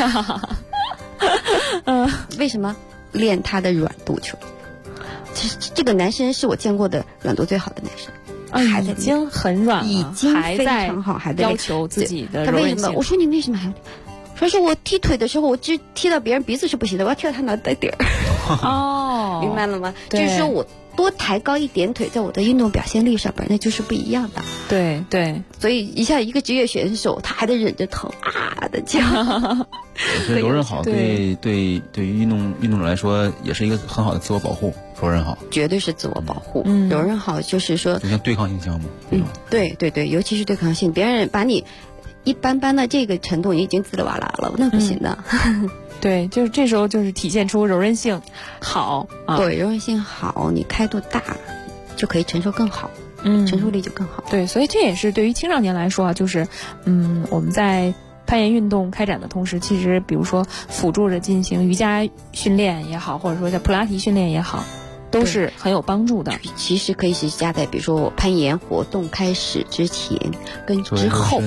为什么？练他的软度去了。这个男生是我见过的软度最好的男生还在已经很软了， 已经非常好，还在要求自己的柔韧性。 他为什么？我说你为什么还？说是我踢腿的时候，我只踢到别人鼻子是不行的，我要踢到他脑袋底儿。 哦， 明白了吗？就是说我多抬高一点腿，在我的运动表现力上边那就是不一样的。 对对， 所以一下一个职业选手，他还得忍着疼啊的叫。 柔韧好，对于运动者来说，也是一个很好的自我保护。柔韧好， 绝对是自我保护。柔韧好就是说， 就像对抗性项目。 对，尤其是对抗性，别人把你一般般的这个程度，你已经滋里哇啦了，那不行的。 对，就是这时候就是体现出柔韧性好啊。 对，柔韧性好，你开度大，就可以承受更好。承受力就更好。 对，所以这也是对于青少年来说啊，就是我们在攀岩运动开展的同时，其实比如说辅助着进行瑜伽训练也好，或者说叫普拉提训练也好，都是很有帮助的。 其实可以是加在比如说攀岩活动开始之前跟之后，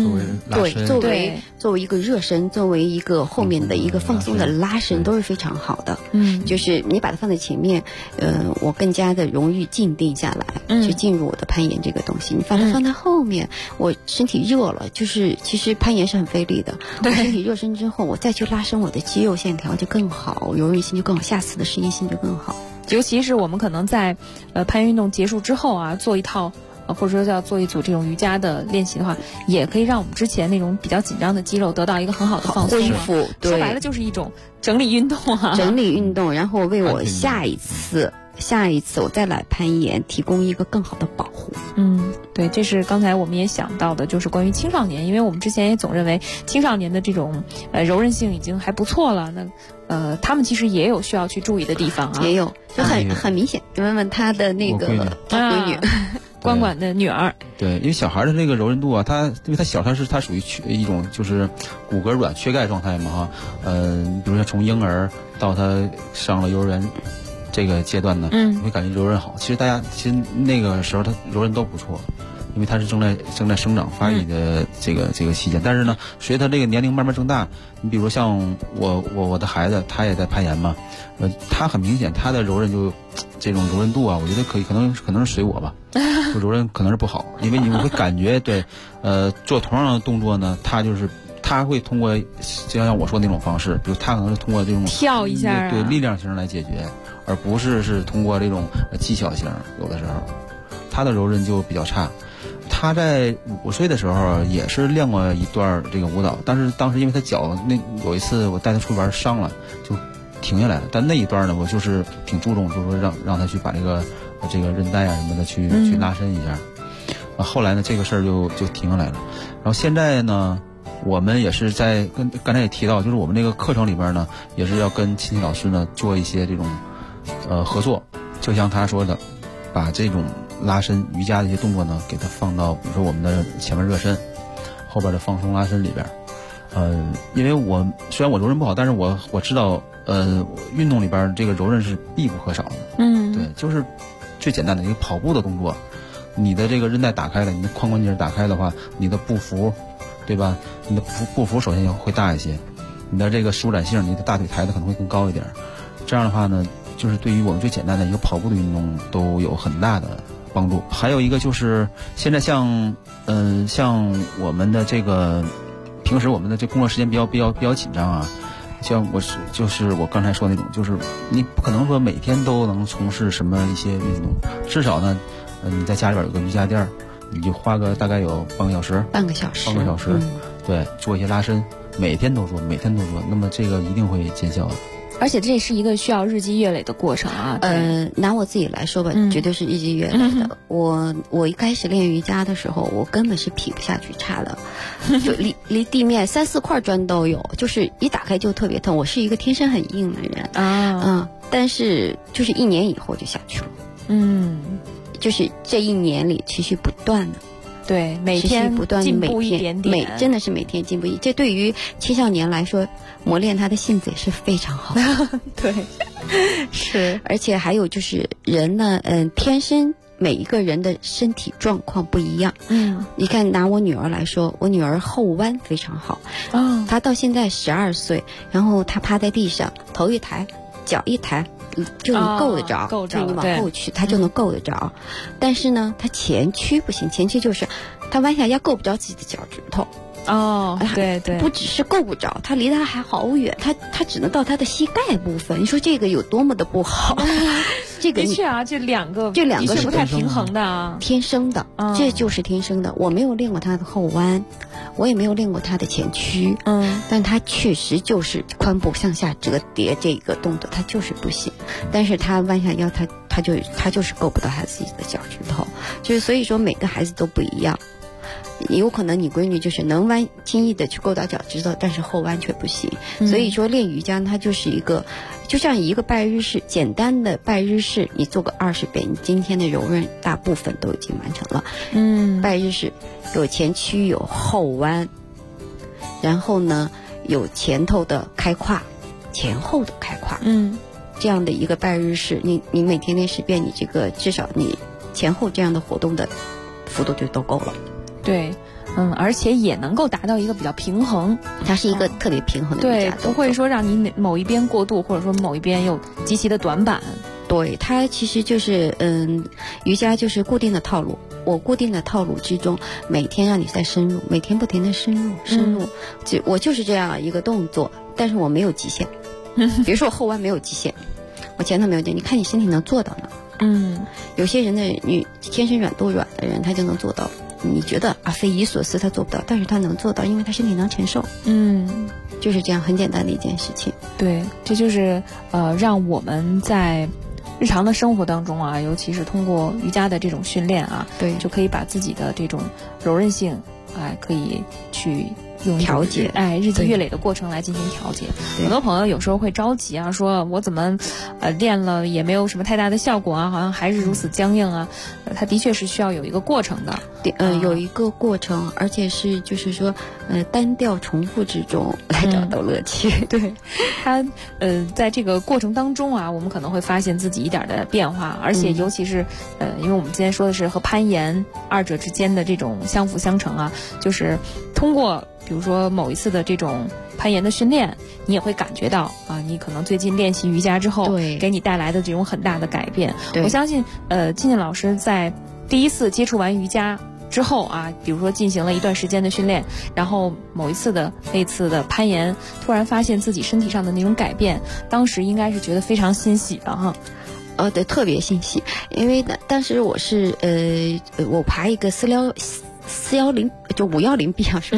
作为一个热身，作为一个后面的一个放松的拉伸，都是非常好的。就是你把它放在前面，我更加的容易静定下来，去进入我的攀岩这个东西。你把它放在后面，我身体热了，就是其实攀岩是很费力的。我身体热身之后，我再去拉伸我的肌肉线条就更好，柔韧性就更好，下次的适应性就更好。 尤其是我们可能在攀岩运动结束之后啊，做一套或者说叫做一组这种瑜伽的练习的话，也可以让我们之前那种比较紧张的肌肉得到一个很好的放松恢复。 说白了就是一种整理运动啊， 整理运动，然后为我下一次我再来攀岩提供一个更好的保护。 对，这是刚才我们也想到的，就是关于青少年，因为我们之前也总认为青少年的这种柔韧性已经还不错了，那他们其实也有需要去注意的地方啊， 也有，就很明显。你问问他的那个闺女， 关管的女儿。 对，因为小孩的这个柔韧度啊，因为他小，他属于一种就是骨骼软缺钙状态嘛哈。比如说从婴儿到他上了幼儿园这个阶段呢，你会感觉柔韧好。其实那个时候他柔韧都不错，因为他是正在生长发育的这个期间。但是呢，随着他这个年龄慢慢增大，你比如像我的孩子，他也在攀岩嘛，他很明显他的柔韧就这种柔韧度啊，我觉得可能是随我吧，就柔韧可能是不好，因为你会感觉对，做同样的动作呢，他会通过就像我说的那种方式，比如他可能是通过这种跳一下对力量型来解决，而不是通过这种技巧型。有的时候他的柔韧就比较差。他在5岁的时候也是练过一段这个舞蹈，但是当时因为他脚有一次我带他出去玩伤了，就停下来了。但那一段呢，我就是挺注重，就是说让他去把这个韧带啊什么的去拉伸一下。后来呢，这个事儿就停下来了。然后现在呢，我们也是在刚才也提到，就是我们这个课程里边呢，也是要跟琴棋老师呢做一些这种合作，就像他说的，把这种拉伸瑜伽的一些动作呢，给它放到比如说我们的前面热身，后边的放松拉伸里边。因为虽然我柔韧不好，但是我知道运动里边这个柔韧是必不可少的。对，就是最简单的一个跑步的动作，你的这个韧带打开了，你的髋关节打开的话，你的步幅，对吧？你的步幅首先会大一些，你的这个舒展性，你的大腿抬的可能会更高一点。这样的话呢，就是对于我们最简单的一个跑步的运动都有很大的帮助。还有一个就是现在像我们的这个平时我们的这工作时间比较紧张啊，像就是我刚才说那种，就是你不可能说每天都能从事什么一些运动，至少呢，你在家里边有个瑜伽垫，你就花个大概有半个小时，对，做一些拉伸，每天都做，那么这个一定会见效的。 而且这是一个需要日积月累的过程啊。 拿我自己来说吧，绝对是日积月累的。我一开始练瑜伽的时候，我根本是劈不下去叉的，就离地面3、4块砖都有，就是一打开就特别痛。我是一个天生很硬的人但是就是1年以后就下去了。就是这1年里持续不断的。 对，每天不断进步一点点， 真的是每天进步这对于青少年来说，磨练他的性子也是非常好的。 对，是。 而且还有就是人呢，天生每一个人的身体状况不一样。你看拿我女儿来说，我女儿后弯非常好。她到现在12岁，然后她趴在地上，头一抬，脚一抬， 就能够得着， 够着， 你往后去，它就能够得着。但是呢，它前屈不行，前屈就是它弯下腰够不着自己的脚趾头。 对对， 不只是够不着，它离它还好远，它只能到它的膝盖部分。你说这个有多么的不好？这个的确啊，这两个是不太平衡的啊， 天生的，这就是天生的。我没有练过它的后弯，我也没有练过它的前屈，但它确实就是髋部向下折叠这个动作，它就是不行。但是它弯下腰，它就是够不到他自己的脚趾头，就是所以说每个孩子都不一样。有可能你闺女就是能弯，轻易的去够到脚趾头，但是后弯却不行。所以说练瑜伽它就是一个，就像一个拜日式，简单的拜日式，你做个20遍，你今天的柔韧大部分都已经完成了。拜日式有前屈有后弯，然后呢有前头的开胯，前后的开胯。这样的一个拜日式，你每天练10遍，你这个至少你前后这样的活动的幅度就都够了。 对，而且也能够达到一个比较平衡， 它是一个特别平衡的瑜伽， 对，不会说让你某一边过度，或者说某一边又极其的短板。 对，它其实就是瑜伽就是固定的套路，我固定的套路之中，每天让你再深入，每天不停的深入，我就是这样一个动作，但是我没有极限。比如说我后弯没有极限，我前头没有极限，你看你身体能做到呢？有些人的你天生软度软的人，他就能做到。你觉得匪夷所思，他做不到，但是他能做到，因为他身体能承受。就是这样很简单的一件事情。 对，这就是让我们在日常的生活当中啊，尤其是通过瑜伽的这种训练啊， 对， 就可以把自己的这种柔韧性可以去用调节， 日积月累的过程来进行调节。很多朋友有时候会着急啊，说我怎么练了也没有什么太大的效果啊，好像还是如此僵硬啊。它的确是需要有一个过程的， 有一个过程，而且是就是说单调重复之中来找到乐趣。 对，它在这个过程当中啊，我们可能会发现自己一点的变化，而且尤其是因为我们今天说的是和攀岩二者之间的这种相辅相成啊，就是通过比如说某一次的这种攀岩的训练，你也会感觉到你可能最近练习瑜伽之后，给你带来的这种很大的改变。我相信金金老师在第一次接触完瑜伽之后啊，比如说进行了一段时间的训练，然后某一次的那次的攀岩，突然发现自己身体上的那种改变，当时应该是觉得非常欣喜的哈。 对，特别欣喜，因为当时我是我爬一个410就510B 啊，是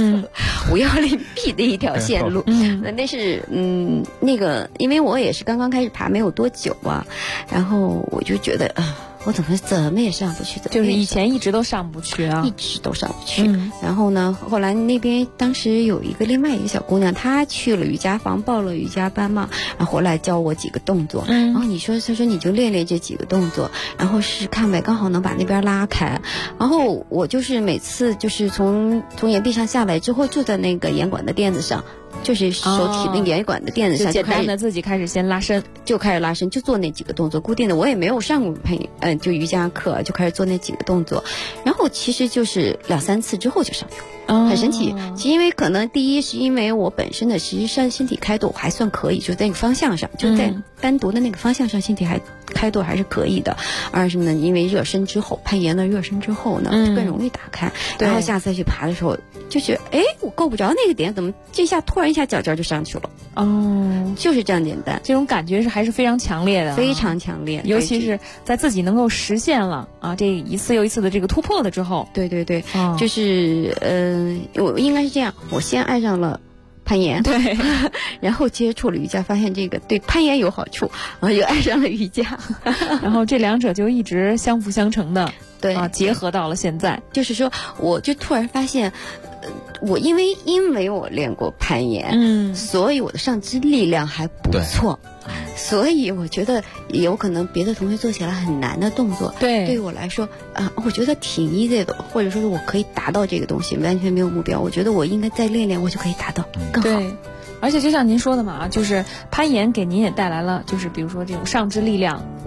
510B 的一条线路。那是那个，因为我也是刚刚开始爬没有多久啊，然后我就觉得我怎么也上不去， 就是以前一直都上不去啊， 一直都上不去。然后呢，后来那边当时有另外一个小姑娘，她去了瑜伽房报了瑜伽班嘛，然后回来教我几个动作。然后她说你就练练这几个动作，然后试试看呗，刚好能把那边拉开。然后我就是每次就是从岩壁上下来之后，就在那个岩管的垫子上。就是手体那岩管的垫子上， 简单的自己开始先拉伸， 就做那几个动作，固定的。我也没有上过就瑜伽课，就开始做那几个动作。然后其实就是2-3次之后就上去了，很神奇。因为可能第一是因为我本身的实际上身体开度还算可以，就在那个方向上，就在单独的那个方向上，身体开度还是可以的。二是呢，因为热身之后，攀岩的热身之后呢，更容易打开。然后下次去爬的时候，就觉得我够不着那个点，怎么这下突然一下脚尖就上去了？就是这样简单。 这种感觉还是非常强烈的， 非常强烈。 尤其是在自己能够实现了这一次又一次的这个突破了之后。 对，就是我应该是这样，我先爱上了攀岩， 对， 然后接触了瑜伽，发现这个对攀岩有好处，然后又爱上了瑜伽， 然后这两者就一直相辅相成的， 对结合到了现在。 就是说，我就突然发现，我因为我练过攀岩，所以我的上肢力量还不错。所以我觉得有可能别的同学做起来很难的动作，对于我来说我觉得挺 easy 的，或者说是我可以达到这个东西，完全没有目标，我觉得我应该再练练，我就可以达到更好。 对，而且就像您说的嘛，就是攀岩给您也带来了，就是比如说这种上肢力量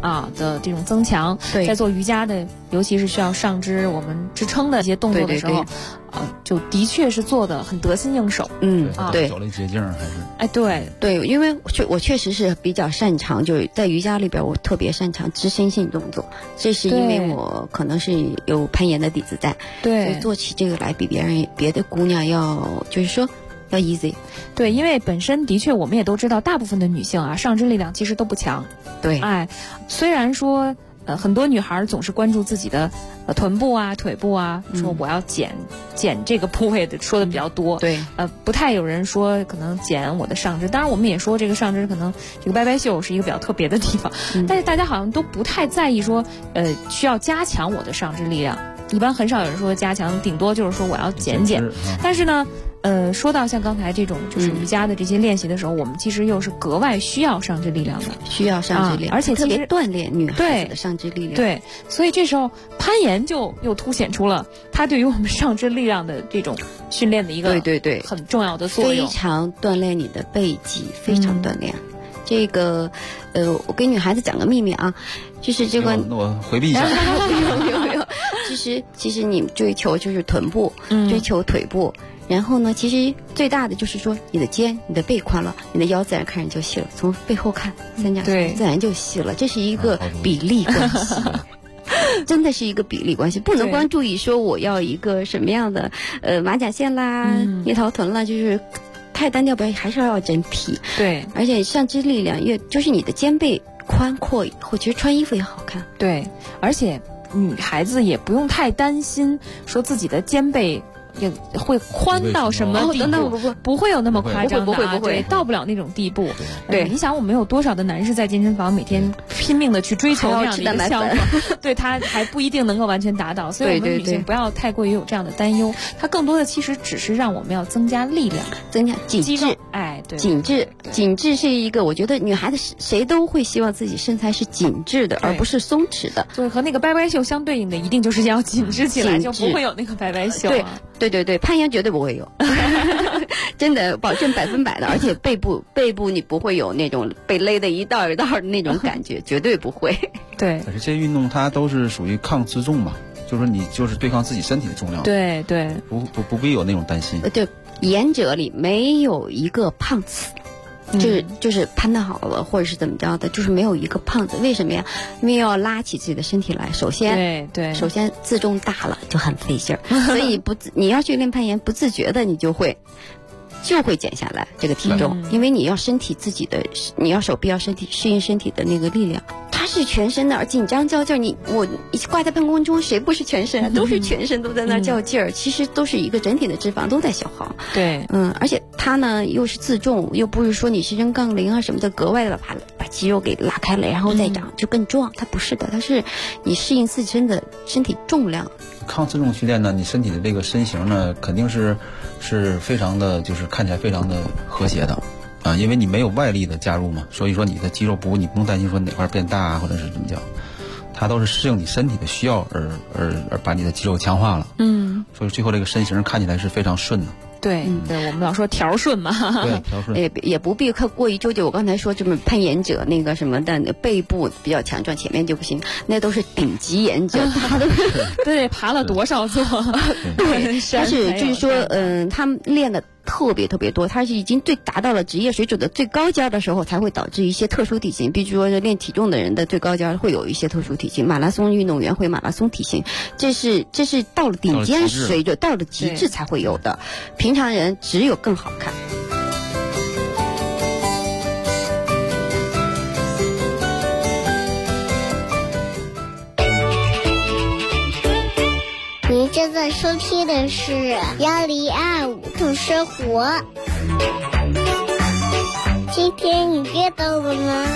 的这种增强，在做瑜伽的，尤其是需要上肢我们支撑的一些动作的时候，就的确是做的很得心应手。 对，走了捷径还是对，因为我确实是比较擅长，就是在瑜伽里边我特别擅长支撑性动作，这是因为我可能是有攀岩的底子在， 对， 所以做起这个来比别的姑娘要就是说要 easy。 对，因为本身的确我们也都知道，大部分的女性上肢力量其实都不强。 对， 虽然说很多女孩总是关注自己的臀部腿部说我要减这个部位的，说的比较多。 对， 不太有人说可能减我的上肢。当然我们也说这个上肢可能这个拜拜袖是一个比较特别的地方，但是大家好像都不太在意说需要加强我的上肢力量。一般很少有人说加强，顶多就是说我要减。但是呢说到像刚才这种就是瑜伽的这些练习的时候，我们其实又是格外需要上肢力量的， 需要上肢力量， 而且特别锻炼女孩子的上肢力量。 对，所以这时候攀岩就又凸显出了它对于我们上肢力量的这种训练的一个很重要的作用， 非常锻炼你的背肌，非常锻炼。这个我给女孩子讲个秘密啊，就是这个我回避一下。 没有，其实你追求就是臀部，追求腿部。然后呢，其实最大的就是说你的肩、你的背宽了，你的腰自然看着就细了。从背后看，三角形自然就细了，这是一个比例关系。真的是一个比例关系，不能光注意说我要一个什么样的马甲线啦、捏桃臀啦，就是太单调，还是要整体。 对， 而且上肢力量就是你的肩背宽阔以后，其实穿衣服也好看。 对，而且女孩子也不用太担心说自己的肩背也会宽到什么地步，不会有那么夸张的， 不会， 到不了那种地步。对，你想我们有多少的男士在健身房每天拼命的去追求这样的一个效果，对他还不一定能够完全达到。所以我们女性不要太过于有这样的担忧，它更多的其实只是让我们要增加力量， 增加紧致。 对， 紧致是一个，我觉得女孩子谁都会希望自己身材是紧致的，而不是松弛的。 对，和那个拜拜袖相对应的，一定就是要紧致起来，就不会有那个拜拜袖。 对，攀岩绝对不会有，真的保证100%的，而且背部你不会有那种被勒得一道一道的那种感觉，绝对不会。 对， 可是这些运动它都是属于抗自重嘛，就是说你就是对抗自己身体的重量。 对， 不必有那种担心。 对，岩者里没有一个胖子。就是攀得好了，或者是怎么着的，就是没有一个胖子。为什么呀？因为要拉起自己的身体来，首先自重大了就很费劲儿，所以你要去练攀岩，不自觉的你就会减下来这个体重，因为你要你要手臂要适应身体的那个力量。它是全身的，而紧张较劲儿。我挂在半空中，谁不是全身啊？都是全身都在那较劲儿，其实都是一个整体的脂肪都在消耗。 对， 而且它呢又是自重，又不是说你是扔杠铃啊什么的，格外的把肌肉给拉开了，然后再长就更壮。它不是的，它是你适应自身的身体重量。 抗自重训练呢，你身体的这个身形呢，肯定是非常的，就是看起来非常的和谐的。因为你没有外力的加入嘛，所以说你的肌肉你不用担心说哪块变大或者是怎么讲，它都是适应你身体的需要而把你的肌肉强化了。所以最后这个身形看起来是非常顺的。 对，我们老说条顺嘛。 对，条顺。 也不必过于纠结。我刚才说这么攀岩者那个什么的背部比较强壮，前面就不行，那都是顶级岩者，他都对爬了多少座？ 对，他是就是说，他们练的特别多，他是已经达到了职业水准的最高尖的时候，才会导致一些特殊体型。比如说练体重的人的最高尖会有一些特殊体型，马拉松运动员会马拉松体型，这是到了顶尖水准，到了极致才会有的。平常人只有更好看。 您正在收听的是1025懂生活。今天你变到了吗？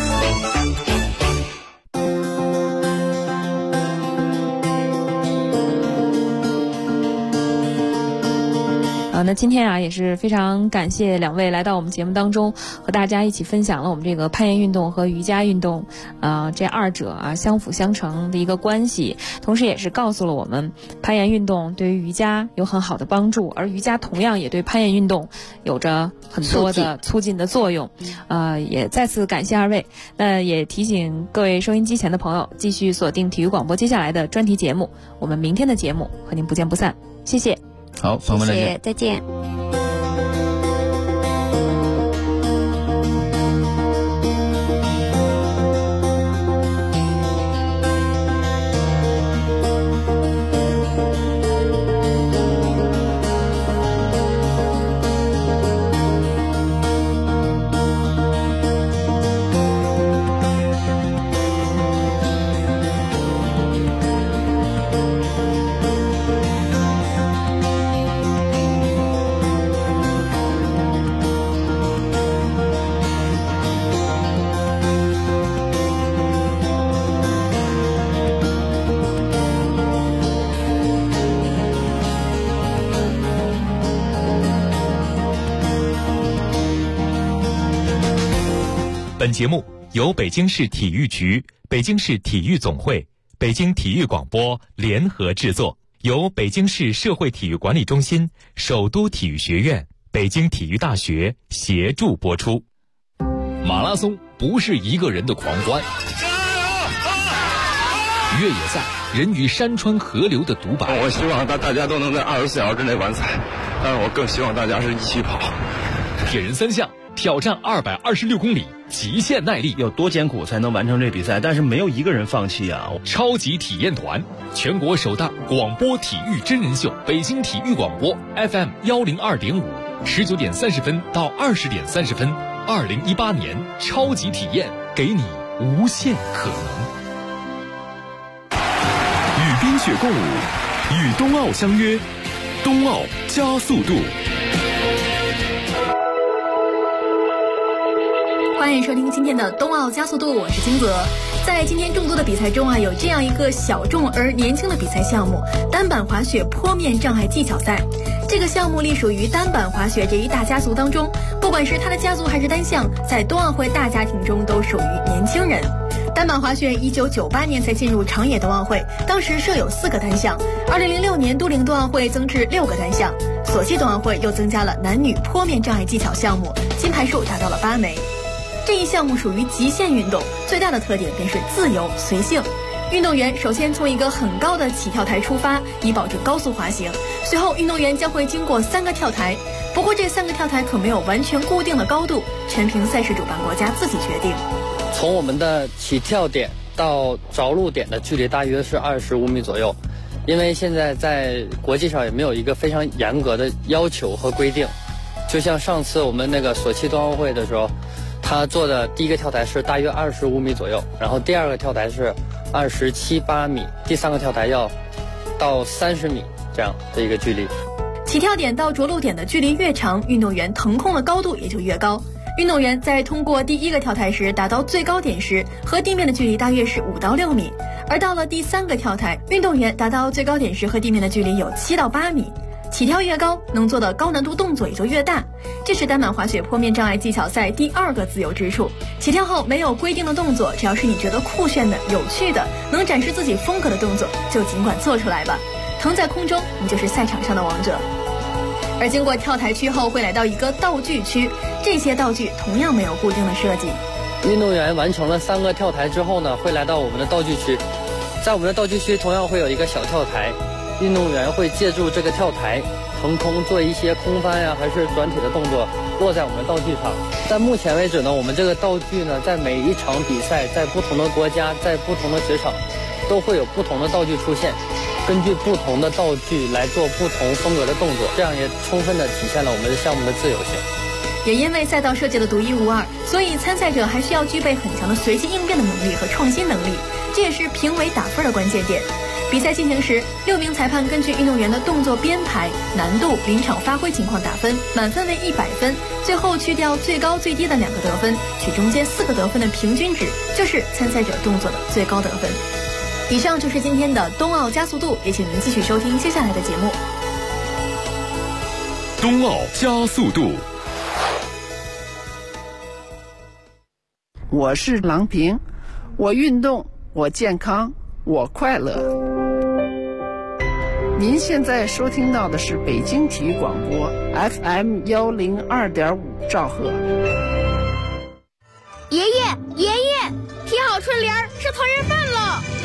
那今天啊也是非常感谢两位来到我们节目当中，和大家一起分享了我们这个攀岩运动和瑜伽运动这二者啊相辅相成的一个关系，同时也是告诉了我们攀岩运动对于瑜伽有很好的帮助，而瑜伽同样也对攀岩运动有着很多的促进的作用。也再次感谢二位。那也提醒各位收音机前的朋友继续锁定体育广播接下来的专题节目，我们明天的节目和您不见不散。谢谢。 好，朋友们再见。 谢谢，再见。 本节目由北京市体育局、北京市体育总会、北京体育广播联合制作，由北京市社会体育管理中心、首都体育学院、北京体育大学协助播出。 马拉松不是一个人的狂欢，越野赛人与山川河流的独白。 我希望大家都能在24小时之内完赛，但是我更希望大家是一起跑。 铁人三项挑战226公里，极限耐力， 有多艰苦才能完成这比赛？但是没有一个人放弃啊！ 超级体验团，全国首档广播体育真人秀，北京体育广播 FM 102.5，19点30分到20点30分，2018年超级体验，给你无限可能。 与冰雪共舞，与冬奥相约，冬奥加速度。 欢迎收听今天的冬奥加速度，我是金泽。在今天众多的比赛中啊，有这样一个小众而年轻的比赛项目——单板滑雪坡面障碍技巧赛。这个项目隶属于单板滑雪这一大家族当中，不管是它的家族还是单项，在冬奥会大家庭中都属于年轻人。单板滑雪1998年才进入长野冬奥会，当时设有4个单项。2006年都灵冬奥会增至6个单项，索契冬奥会又增加了男女坡面障碍技巧项目，金牌数达到了8枚。这一项目属于极限运动，最大的特点便是自由随性。运动员首先从一个很高的起跳台出发，以保证高速滑行。随后，运动员将会经过3个跳台，不过这3个跳台可没有完全固定的高度，全凭赛事主办国家自己决定。 从我们的起跳点到着陆点的距离大约是25米左右，因为现在在国际上也没有一个非常严格的要求和规定。就像上次我们那个索契冬奥会的时候，他做的第一个跳台是大约25米左右，然后第2个跳台是27、8米，第3个跳台要到30米这样的一个距离。 起跳点到着陆点的距离越长，运动员腾空的高度也就越高。运动员在通过第1个跳台时达到最高点时，和地面的距离大约是5到6米，而到了第3个跳台，运动员达到最高点时和地面的距离有7到8米。起跳越高，能做的高难度动作也就越大，这是单板滑雪坡面障碍技巧赛第2个自由之处。起跳后没有规定的动作，只要是你觉得酷炫的、有趣的、能展示自己风格的动作，就尽管做出来吧。腾在空中，你就是赛场上的王者。而经过跳台区后，会来到一个道具区，这些道具同样没有固定的设计。 运动员完成了3个跳台之后呢，会来到我们的道具区，在我们的道具区同样会有一个小跳台。运动员会借助这个跳台腾空做一些空翻呀，还是转体的动作，落在我们的道具上。在目前为止呢，我们这个道具呢，在每一场比赛，在不同的国家，在不同的雪场，都会有不同的道具出现，根据不同的道具来做不同风格的动作，这样也充分的体现了我们的项目的自由性。 也因为赛道设计的独一无二，所以参赛者还需要具备很强的随机应变的能力和创新能力，这也是评委打分的关键点。比赛进行时，6名裁判根据运动员的动作编排、难度、临场发挥情况打分，满分为100分，最后去掉最高最低的2个得分，取中间4个得分的平均值，就是参赛者动作的最高得分。以上就是今天的冬奥加速度，也请您继续收听接下来的节目。 冬奥加速度。 我是郎平，我运动，我健康，我快乐。您现在收听到的是北京体育广播 FM102.5兆赫。 爷爷，爷爷，贴好春联，吃团圆饭了。